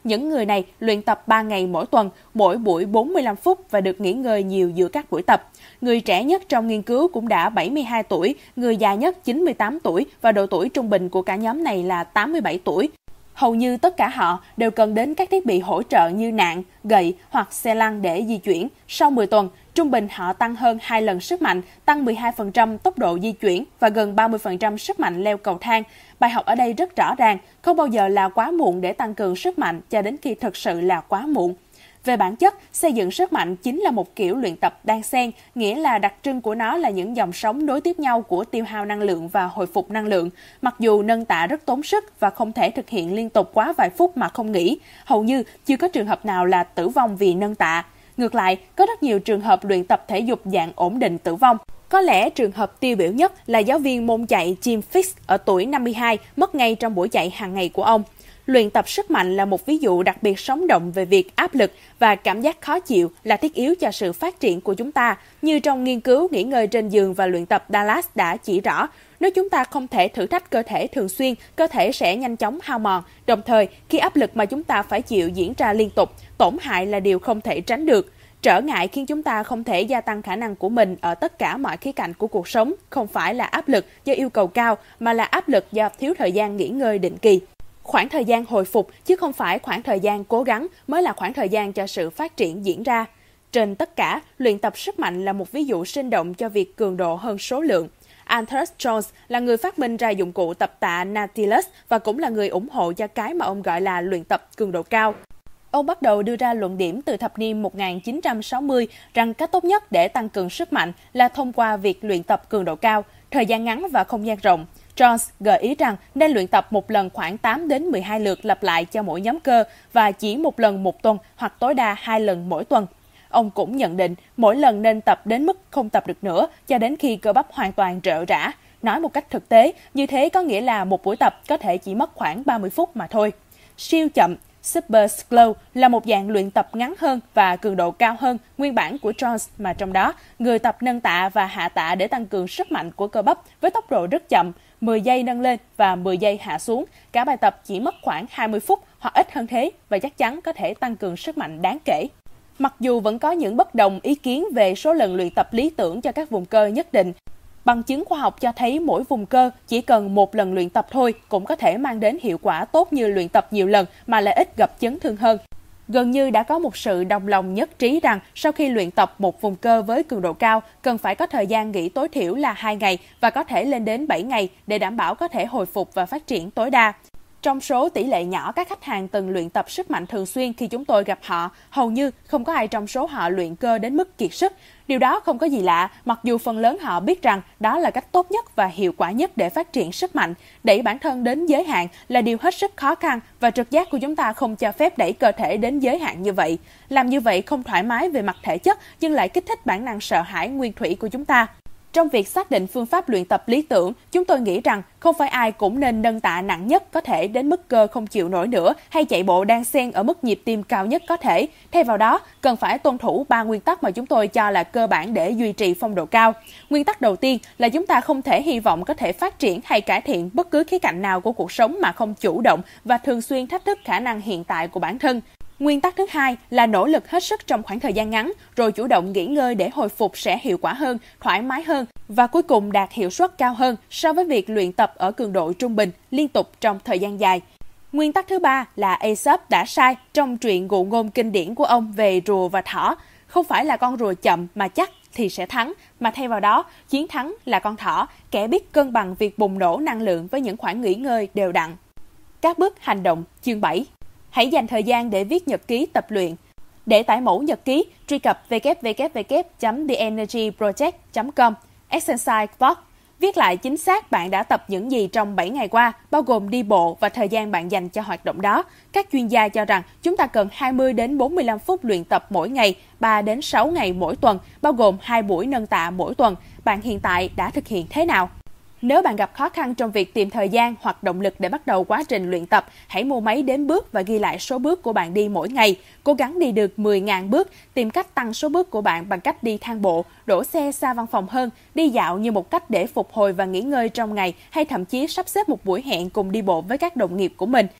Những người này luyện tập ba ngày mỗi tuần, mỗi buổi bốn mươi lăm phút và được nghỉ ngơi nhiều giữa các buổi tập. Người trẻ nhất trong nghiên cứu cũng đã bảy mươi hai tuổi, người già nhất chín mươi tám tuổi và độ tuổi trung bình của cả nhóm này là tám mươi bảy tuổi. Hầu như tất cả họ đều cần đến các thiết bị hỗ trợ như nạng, gậy hoặc xe lăn để di chuyển. Sau mười tuần, trung bình họ tăng hơn hai lần sức mạnh, tăng mười hai phần trăm tốc độ di chuyển và gần ba mươi phần trăm sức mạnh leo cầu thang. Bài học ở đây rất rõ ràng, không bao giờ là quá muộn để tăng cường sức mạnh cho đến khi thực sự là quá muộn. Về bản chất, xây dựng sức mạnh chính là một kiểu luyện tập đan xen, nghĩa là đặc trưng của nó là những dòng sóng nối tiếp nhau của tiêu hao năng lượng và hồi phục năng lượng. Mặc dù nâng tạ rất tốn sức và không thể thực hiện liên tục quá vài phút mà không nghỉ, hầu như chưa có trường hợp nào là tử vong vì nâng tạ. Ngược lại, có rất nhiều trường hợp luyện tập thể dục dạng ổn định tử vong. Có lẽ trường hợp tiêu biểu nhất là giáo viên môn chạy Jim Fixx ở tuổi năm mươi hai, mất ngay trong buổi chạy hàng ngày của ông. Luyện tập sức mạnh là một ví dụ đặc biệt sống động về việc áp lực và cảm giác khó chịu là thiết yếu cho sự phát triển của chúng ta. Như trong nghiên cứu nghỉ ngơi trên giường và luyện tập Dallas đã chỉ rõ, nếu chúng ta không thể thử thách cơ thể thường xuyên, cơ thể sẽ nhanh chóng hao mòn. Đồng thời, khi áp lực mà chúng ta phải chịu diễn ra liên tục, tổn hại là điều không thể tránh được. Trở ngại khiến chúng ta không thể gia tăng khả năng của mình ở tất cả mọi khía cạnh của cuộc sống, không phải là áp lực do yêu cầu cao, mà là áp lực do thiếu thời gian nghỉ ngơi định kỳ. Khoảng thời gian hồi phục chứ không phải khoảng thời gian cố gắng mới là khoảng thời gian cho sự phát triển diễn ra. Trên tất cả, luyện tập sức mạnh là một ví dụ sinh động cho việc cường độ hơn số lượng. Anthony Jones là người phát minh ra dụng cụ tập tạ Nautilus và cũng là người ủng hộ cho cái mà ông gọi là luyện tập cường độ cao. Ông bắt đầu đưa ra luận điểm từ thập niên một nghìn chín trăm sáu mươi rằng cách tốt nhất để tăng cường sức mạnh là thông qua việc luyện tập cường độ cao, thời gian ngắn và không gian rộng. Jones gợi ý rằng nên luyện tập một lần khoảng tám đến mười hai lượt lặp lại cho mỗi nhóm cơ và chỉ một lần một tuần hoặc tối đa hai lần mỗi tuần. Ông cũng nhận định mỗi lần nên tập đến mức không tập được nữa cho đến khi cơ bắp hoàn toàn rệu rã. Nói một cách thực tế, như thế có nghĩa là một buổi tập có thể chỉ mất khoảng ba mươi phút mà thôi. Siêu chậm Super Slow là một dạng luyện tập ngắn hơn và cường độ cao hơn nguyên bản của Jones, mà trong đó người tập nâng tạ và hạ tạ để tăng cường sức mạnh của cơ bắp với tốc độ rất chậm, mười giây nâng lên và mười giây hạ xuống. Cả bài tập chỉ mất khoảng hai mươi phút hoặc ít hơn thế và chắc chắn có thể tăng cường sức mạnh đáng kể. Mặc dù vẫn có những bất đồng ý kiến về số lần luyện tập lý tưởng cho các vùng cơ nhất định, bằng chứng khoa học cho thấy mỗi vùng cơ chỉ cần một lần luyện tập thôi cũng có thể mang đến hiệu quả tốt như luyện tập nhiều lần mà lại ít gặp chấn thương hơn. Gần như đã có một sự đồng lòng nhất trí rằng sau khi luyện tập một vùng cơ với cường độ cao, cần phải có thời gian nghỉ tối thiểu là hai ngày và có thể lên đến bảy ngày để đảm bảo có thể hồi phục và phát triển tối đa. Trong số tỷ lệ nhỏ các khách hàng từng luyện tập sức mạnh thường xuyên khi chúng tôi gặp họ, hầu như không có ai trong số họ luyện cơ đến mức kiệt sức. Điều đó không có gì lạ, mặc dù phần lớn họ biết rằng đó là cách tốt nhất và hiệu quả nhất để phát triển sức mạnh. Đẩy bản thân đến giới hạn là điều hết sức khó khăn và trực giác của chúng ta không cho phép đẩy cơ thể đến giới hạn như vậy. Làm như vậy không thoải mái về mặt thể chất nhưng lại kích thích bản năng sợ hãi nguyên thủy của chúng ta. Trong việc xác định phương pháp luyện tập lý tưởng, chúng tôi nghĩ rằng không phải ai cũng nên nâng tạ nặng nhất có thể đến mức cơ không chịu nổi nữa hay chạy bộ đan xen ở mức nhịp tim cao nhất có thể. Thay vào đó, cần phải tuân thủ ba nguyên tắc mà chúng tôi cho là cơ bản để duy trì phong độ cao. Nguyên tắc đầu tiên là chúng ta không thể hy vọng có thể phát triển hay cải thiện bất cứ khía cạnh nào của cuộc sống mà không chủ động và thường xuyên thách thức khả năng hiện tại của bản thân. Nguyên tắc thứ hai là nỗ lực hết sức trong khoảng thời gian ngắn, rồi chủ động nghỉ ngơi để hồi phục sẽ hiệu quả hơn, thoải mái hơn và cuối cùng đạt hiệu suất cao hơn so với việc luyện tập ở cường độ trung bình liên tục trong thời gian dài. Nguyên tắc thứ ba là Aesop đã sai trong truyện ngụ ngôn kinh điển của ông về rùa và thỏ. Không phải là con rùa chậm mà chắc thì sẽ thắng, mà thay vào đó, chiến thắng là con thỏ, kẻ biết cân bằng việc bùng nổ năng lượng với những khoảng nghỉ ngơi đều đặn. Các bước hành động chương bảy. Hãy dành thời gian để viết nhật ký tập luyện. Để tải mẫu nhật ký, truy cập w w w chấm the energy project chấm com. Exercise Box. Viết lại chính xác bạn đã tập những gì trong bảy ngày qua, bao gồm đi bộ và thời gian bạn dành cho hoạt động đó. Các chuyên gia cho rằng chúng ta cần hai mươi đến bốn mươi lăm phút luyện tập mỗi ngày, ba đến sáu ngày mỗi tuần, bao gồm hai buổi nâng tạ mỗi tuần. Bạn hiện tại đã thực hiện thế nào? Nếu bạn gặp khó khăn trong việc tìm thời gian hoặc động lực để bắt đầu quá trình luyện tập, hãy mua máy đếm bước và ghi lại số bước của bạn đi mỗi ngày. Cố gắng đi được mười nghìn bước, tìm cách tăng số bước của bạn bằng cách đi thang bộ, đổ xe xa văn phòng hơn, đi dạo như một cách để phục hồi và nghỉ ngơi trong ngày, hay thậm chí sắp xếp một buổi hẹn cùng đi bộ với các đồng nghiệp của mình.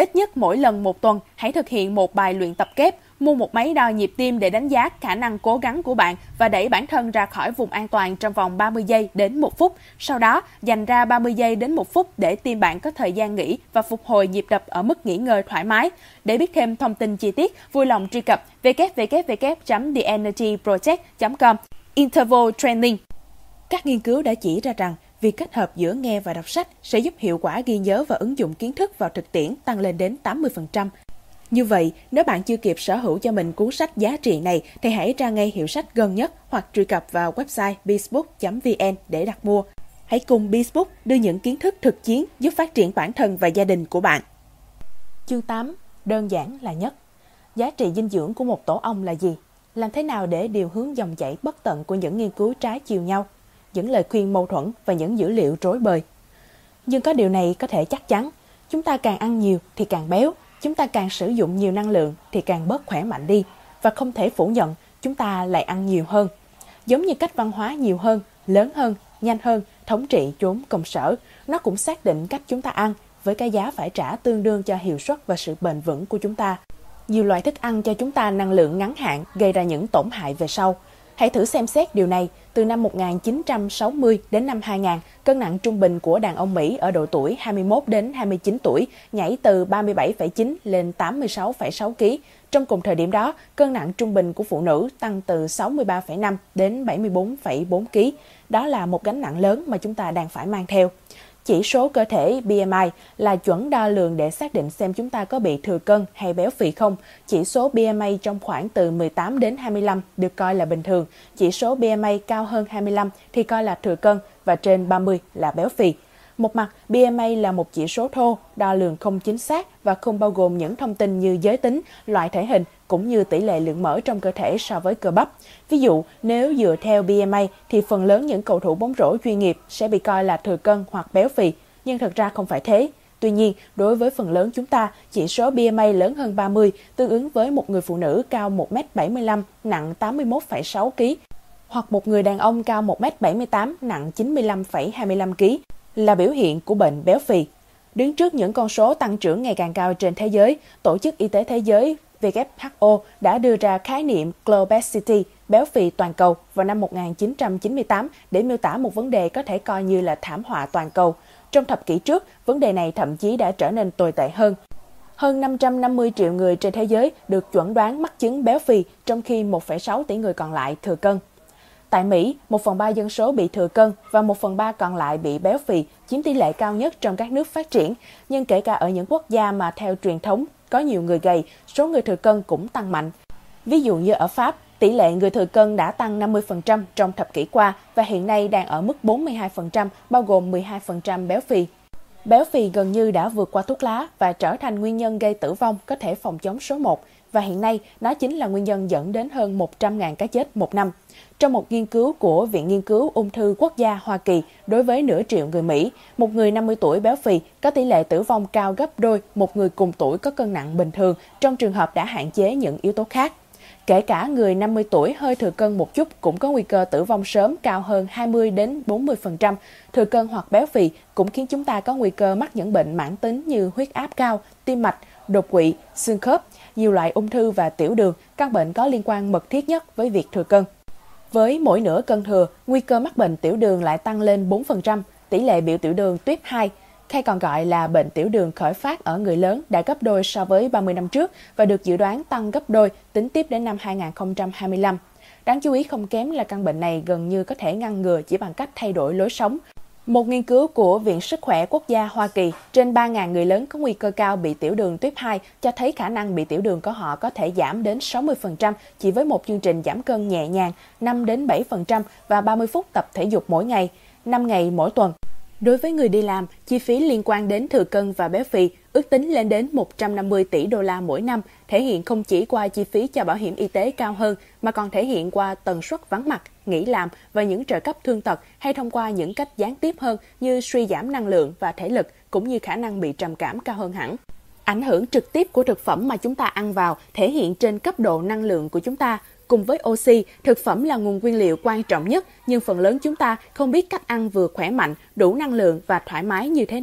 Ít nhất mỗi lần một tuần, hãy thực hiện một bài luyện tập kép, mua một máy đo nhịp tim để đánh giá khả năng cố gắng của bạn và đẩy bản thân ra khỏi vùng an toàn trong vòng ba mươi giây đến một phút. Sau đó, dành ra ba mươi giây đến một phút để tim bạn có thời gian nghỉ và phục hồi nhịp đập ở mức nghỉ ngơi thoải mái. Để biết thêm thông tin chi tiết, vui lòng truy cập w w w chấm the energy project chấm com. Interval Training. Các nghiên cứu đã chỉ ra rằng việc kết hợp giữa nghe và đọc sách sẽ giúp hiệu quả ghi nhớ và ứng dụng kiến thức vào thực tiễn tăng lên đến tám mươi phần trăm. Như vậy, nếu bạn chưa kịp sở hữu cho mình cuốn sách giá trị này thì hãy ra ngay hiệu sách gần nhất hoặc truy cập vào website bizbook chấm vn để đặt mua. Hãy cùng Bizbook đưa những kiến thức thực chiến giúp phát triển bản thân và gia đình của bạn. Chương tám. Đơn giản là nhất. Giá trị dinh dưỡng của một tổ ong là gì? Làm thế nào để điều hướng dòng chảy bất tận của những nghiên cứu trái chiều nhau? Những lời khuyên mâu thuẫn và những dữ liệu rối bời. Nhưng có điều này có thể chắc chắn, chúng ta càng ăn nhiều thì càng béo, chúng ta càng sử dụng nhiều năng lượng thì càng bớt khỏe mạnh đi, và không thể phủ nhận chúng ta lại ăn nhiều hơn. Giống như cách văn hóa nhiều hơn, lớn hơn, nhanh hơn, thống trị chốn công sở, nó cũng xác định cách chúng ta ăn với cái giá phải trả tương đương cho hiệu suất và sự bền vững của chúng ta. Nhiều loại thức ăn cho chúng ta năng lượng ngắn hạn gây ra những tổn hại về sau. Hãy thử xem xét điều này. Từ năm một nghìn chín trăm sáu mươi đến năm hai nghìn, cân nặng trung bình của đàn ông Mỹ ở độ tuổi hai mươi mốt đến hai mươi chín tuổi nhảy từ ba mươi bảy phẩy chín lên tám mươi sáu phẩy sáu ki lô gam. Trong cùng thời điểm đó, cân nặng trung bình của phụ nữ tăng từ sáu mươi ba phẩy năm đến bảy mươi bốn phẩy bốn ki lô gam. Đó là một gánh nặng lớn mà chúng ta đang phải mang theo. Chỉ số cơ thể B M I là chuẩn đo lường để xác định xem chúng ta có bị thừa cân hay béo phì không. Chỉ số B M I trong khoảng từ mười tám đến hai mươi lăm được coi là bình thường. Chỉ số B M I cao hơn hai mươi lăm thì coi là thừa cân và trên ba mươi là béo phì. Một mặt, B M I là một chỉ số thô, đo lường không chính xác và không bao gồm những thông tin như giới tính, loại thể hình cũng như tỷ lệ lượng mỡ trong cơ thể so với cơ bắp. Ví dụ, nếu dựa theo B M I thì phần lớn những cầu thủ bóng rổ chuyên nghiệp sẽ bị coi là thừa cân hoặc béo phì, nhưng thật ra không phải thế. Tuy nhiên, đối với phần lớn chúng ta, chỉ số B M I lớn hơn ba mươi tương ứng với một người phụ nữ cao một mét bảy mươi lăm, nặng tám mươi mốt phẩy sáu ki lô gam, hoặc một người đàn ông cao một mét bảy mươi tám, nặng chín mươi lăm phẩy hai mươi lăm ki lô gam, là biểu hiện của bệnh béo phì. Đứng trước những con số tăng trưởng ngày càng cao trên thế giới, Tổ chức Y tế Thế giới W H O đã đưa ra khái niệm Globesity, béo phì toàn cầu vào năm một nghìn chín trăm chín mươi tám để miêu tả một vấn đề có thể coi như là thảm họa toàn cầu. Trong thập kỷ trước, vấn đề này thậm chí đã trở nên tồi tệ hơn. Hơn năm trăm năm mươi triệu người trên thế giới được chẩn đoán mắc chứng béo phì, trong khi một phẩy sáu tỷ người còn lại thừa cân. Tại Mỹ, một phần ba dân số bị thừa cân và một phần ba còn lại bị béo phì, chiếm tỷ lệ cao nhất trong các nước phát triển. Nhưng kể cả ở những quốc gia mà theo truyền thống có nhiều người gầy, số người thừa cân cũng tăng mạnh. Ví dụ như ở Pháp, tỷ lệ người thừa cân đã tăng năm mươi phần trăm trong thập kỷ qua và hiện nay đang ở mức bốn mươi hai phần trăm, bao gồm mười hai phần trăm béo phì. Béo phì gần như đã vượt qua thuốc lá và trở thành nguyên nhân gây tử vong có thể phòng chống số một, và hiện nay nó chính là nguyên nhân dẫn đến hơn một trăm nghìn cái chết một năm. Trong một nghiên cứu của Viện Nghiên cứu Ung thư Quốc gia Hoa Kỳ đối với nửa triệu người Mỹ, một người năm mươi tuổi béo phì có tỷ lệ tử vong cao gấp đôi một người cùng tuổi có cân nặng bình thường trong trường hợp đã hạn chế những yếu tố khác. Kể cả người năm mươi tuổi hơi thừa cân một chút cũng có nguy cơ tử vong sớm cao hơn hai mươi đến bốn mươi phần trăm. Thừa cân hoặc béo phì cũng khiến chúng ta có nguy cơ mắc những bệnh mãn tính như huyết áp cao, tim mạch, đột quỵ, xương khớp, nhiều loại ung thư và tiểu đường, các bệnh có liên quan mật thiết nhất với việc thừa cân. Với mỗi nửa cân thừa, nguy cơ mắc bệnh tiểu đường lại tăng lên bốn phần trăm, tỷ lệ bị tiểu đường tuyếp hai, hay còn gọi là bệnh tiểu đường khởi phát ở người lớn đã gấp đôi so với ba mươi năm trước và được dự đoán tăng gấp đôi tính tiếp đến năm hai nghìn không trăm hai mươi lăm. Đáng chú ý không kém là căn bệnh này gần như có thể ngăn ngừa chỉ bằng cách thay đổi lối sống. Một nghiên cứu của Viện Sức khỏe Quốc gia Hoa Kỳ trên ba nghìn người lớn có nguy cơ cao bị tiểu đường tuyếp hai cho thấy khả năng bị tiểu đường của họ có thể giảm đến sáu mươi phần trăm chỉ với một chương trình giảm cân nhẹ nhàng năm đến bảy phần trăm và ba mươi phút tập thể dục mỗi ngày, năm ngày mỗi tuần. Đối với người đi làm, chi phí liên quan đến thừa cân và béo phì ước tính lên đến một trăm năm mươi tỷ đô la mỗi năm, thể hiện không chỉ qua chi phí cho bảo hiểm y tế cao hơn mà còn thể hiện qua tần suất vắng mặt, nghỉ làm và những trợ cấp thương tật, hay thông qua những cách gián tiếp hơn như suy giảm năng lượng và thể lực cũng như khả năng bị trầm cảm cao hơn hẳn. Ảnh hưởng trực tiếp của thực phẩm mà chúng ta ăn vào thể hiện trên cấp độ năng lượng của chúng ta. Cùng với oxy, thực phẩm là nguồn nguyên liệu quan trọng nhất, nhưng phần lớn chúng ta không biết cách ăn vừa khỏe mạnh, đủ năng lượng và thoải mái như thế nào.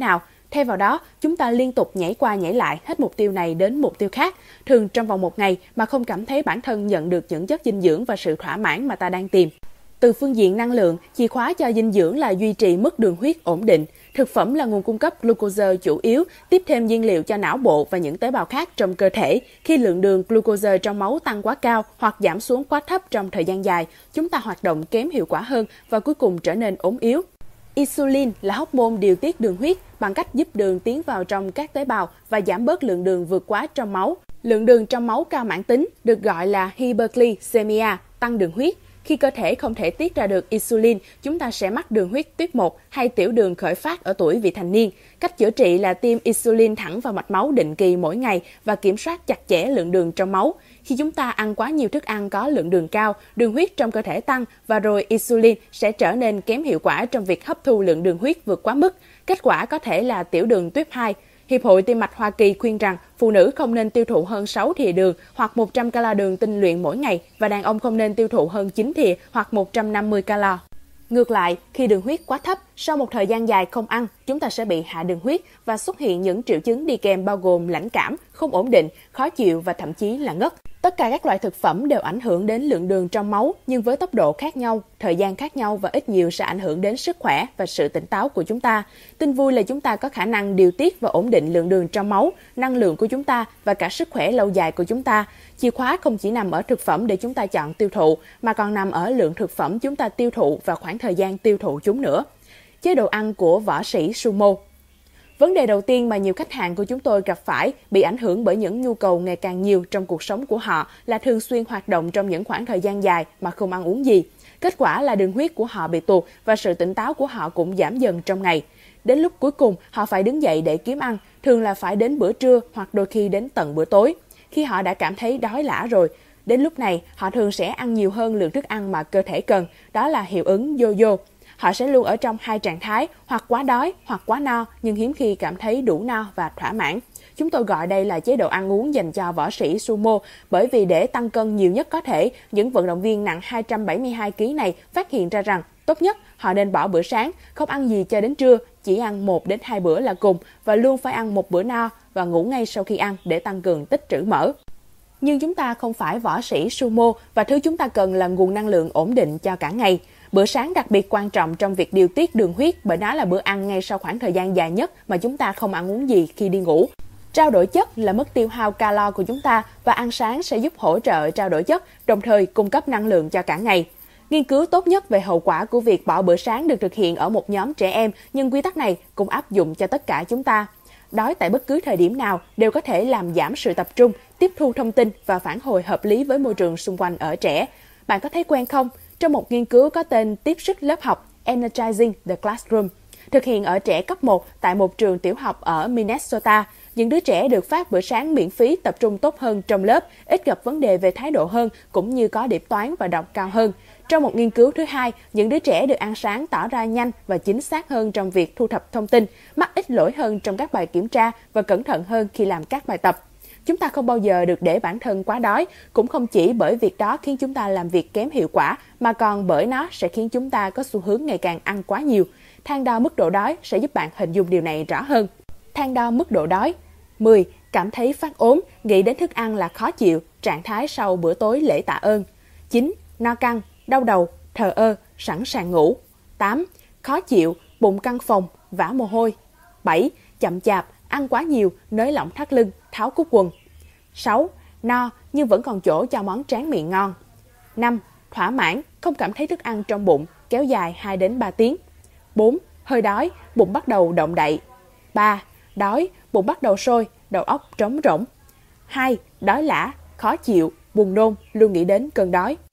Thay vào đó, chúng ta liên tục nhảy qua nhảy lại hết mục tiêu này đến mục tiêu khác, thường trong vòng một ngày mà không cảm thấy bản thân nhận được những chất dinh dưỡng và sự thỏa mãn mà ta đang tìm. Từ phương diện năng lượng, chìa khóa cho dinh dưỡng là duy trì mức đường huyết ổn định. Thực phẩm là nguồn cung cấp glucose chủ yếu, tiếp thêm nhiên liệu cho não bộ và những tế bào khác trong cơ thể. Khi lượng đường glucose trong máu tăng quá cao hoặc giảm xuống quá thấp trong thời gian dài, chúng ta hoạt động kém hiệu quả hơn và cuối cùng trở nên ốm yếu. Insulin là hormone điều tiết đường huyết bằng cách giúp đường tiến vào trong các tế bào và giảm bớt lượng đường vượt quá trong máu. Lượng đường trong máu cao mãn tính được gọi là hyperglycemia, tăng đường huyết. Khi cơ thể không thể tiết ra được insulin, chúng ta sẽ mắc đường huyết tuyếp một hay tiểu đường khởi phát ở tuổi vị thành niên. Cách chữa trị là tiêm insulin thẳng vào mạch máu định kỳ mỗi ngày và kiểm soát chặt chẽ lượng đường trong máu. Khi chúng ta ăn quá nhiều thức ăn có lượng đường cao, đường huyết trong cơ thể tăng và rồi insulin sẽ trở nên kém hiệu quả trong việc hấp thu lượng đường huyết vượt quá mức. Kết quả có thể là tiểu đường tuyếp hai. Hiệp hội Tim mạch Hoa Kỳ khuyên rằng phụ nữ không nên tiêu thụ hơn sáu thìa đường hoặc một trăm calo đường tinh luyện mỗi ngày và đàn ông không nên tiêu thụ hơn chín thìa hoặc một trăm năm mươi calo. Ngược lại, khi đường huyết quá thấp, sau một thời gian dài không ăn, chúng ta sẽ bị hạ đường huyết và xuất hiện những triệu chứng đi kèm bao gồm lãnh cảm, không ổn định, khó chịu và thậm chí là ngất. Tất cả các loại thực phẩm đều ảnh hưởng đến lượng đường trong máu, nhưng với tốc độ khác nhau, thời gian khác nhau và ít nhiều sẽ ảnh hưởng đến sức khỏe và sự tỉnh táo của chúng ta. Tin vui là chúng ta có khả năng điều tiết và ổn định lượng đường trong máu, năng lượng của chúng ta và cả sức khỏe lâu dài của chúng ta. Chìa khóa không chỉ nằm ở thực phẩm để chúng ta chọn tiêu thụ, mà còn nằm ở lượng thực phẩm chúng ta tiêu thụ và khoảng thời gian tiêu thụ chúng nữa. Chế độ ăn của võ sĩ sumo. Vấn đề đầu tiên mà nhiều khách hàng của chúng tôi gặp phải bị ảnh hưởng bởi những nhu cầu ngày càng nhiều trong cuộc sống của họ là thường xuyên hoạt động trong những khoảng thời gian dài mà không ăn uống gì. Kết quả là đường huyết của họ bị tụt và sự tỉnh táo của họ cũng giảm dần trong ngày. Đến lúc cuối cùng, họ phải đứng dậy để kiếm ăn, thường là phải đến bữa trưa hoặc đôi khi đến tận bữa tối. Khi họ đã cảm thấy đói lả rồi, đến lúc này họ thường sẽ ăn nhiều hơn lượng thức ăn mà cơ thể cần, đó là hiệu ứng yo-yo. Họ sẽ luôn ở trong hai trạng thái, hoặc quá đói hoặc quá no, nhưng hiếm khi cảm thấy đủ no và thỏa mãn. Chúng tôi gọi đây là chế độ ăn uống dành cho võ sĩ sumo, bởi vì để tăng cân nhiều nhất có thể, những vận động viên nặng hai trăm bảy mươi hai ki lô gam này phát hiện ra rằng tốt nhất họ nên bỏ bữa sáng, không ăn gì cho đến trưa, chỉ ăn một đến hai bữa là cùng và luôn phải ăn một bữa no và ngủ ngay sau khi ăn để tăng cường tích trữ mỡ. Nhưng chúng ta không phải võ sĩ sumo và thứ chúng ta cần là nguồn năng lượng ổn định cho cả ngày. Bữa sáng đặc biệt quan trọng trong việc điều tiết đường huyết bởi nó là bữa ăn ngay sau khoảng thời gian dài nhất mà chúng ta không ăn uống gì khi đi ngủ. Trao đổi chất là mức tiêu hao calo của chúng ta và ăn sáng sẽ giúp hỗ trợ trao đổi chất, đồng thời cung cấp năng lượng cho cả ngày. Nghiên cứu tốt nhất về hậu quả của việc bỏ bữa sáng được thực hiện ở một nhóm trẻ em, nhưng quy tắc này cũng áp dụng cho tất cả chúng ta. Đói tại bất cứ thời điểm nào đều có thể làm giảm sự tập trung, tiếp thu thông tin và phản hồi hợp lý với môi trường xung quanh ở trẻ. Bạn có thấy quen không? Trong một nghiên cứu có tên Tiếp sức lớp học Energizing the Classroom, thực hiện ở trẻ cấp một tại một trường tiểu học ở Minnesota, những đứa trẻ được phát bữa sáng miễn phí tập trung tốt hơn trong lớp, ít gặp vấn đề về thái độ hơn, cũng như có điểm toán và đọc cao hơn. Trong một nghiên cứu thứ hai, những đứa trẻ được ăn sáng tỏ ra nhanh và chính xác hơn trong việc thu thập thông tin, mắc ít lỗi hơn trong các bài kiểm tra và cẩn thận hơn khi làm các bài tập. Chúng ta không bao giờ được để bản thân quá đói, cũng không chỉ bởi việc đó khiến chúng ta làm việc kém hiệu quả, mà còn bởi nó sẽ khiến chúng ta có xu hướng ngày càng ăn quá nhiều. Thang đo mức độ đói sẽ giúp bạn hình dung điều này rõ hơn. Thang đo mức độ đói. mười. Cảm thấy phát ốm, nghĩ đến thức ăn là khó chịu, trạng thái sau bữa tối lễ tạ ơn. chín. No căng, đau đầu, thờ ơ, sẵn sàng ngủ. tám. Khó chịu, bụng căng phồng, vã mồ hôi. bảy. Chậm chạp, ăn quá nhiều, nới lỏng thắt lưng, tháo cúc quần. sáu. No nhưng vẫn còn chỗ cho món tráng miệng ngon. năm. Thỏa mãn, không cảm thấy thức ăn trong bụng, kéo dài hai đến ba tiếng. bốn. Hơi đói, bụng bắt đầu động đậy. ba. Đói, bụng bắt đầu sôi, đầu óc trống rỗng. hai. Đói lả, khó chịu, buồn nôn, luôn nghĩ đến cơn đói.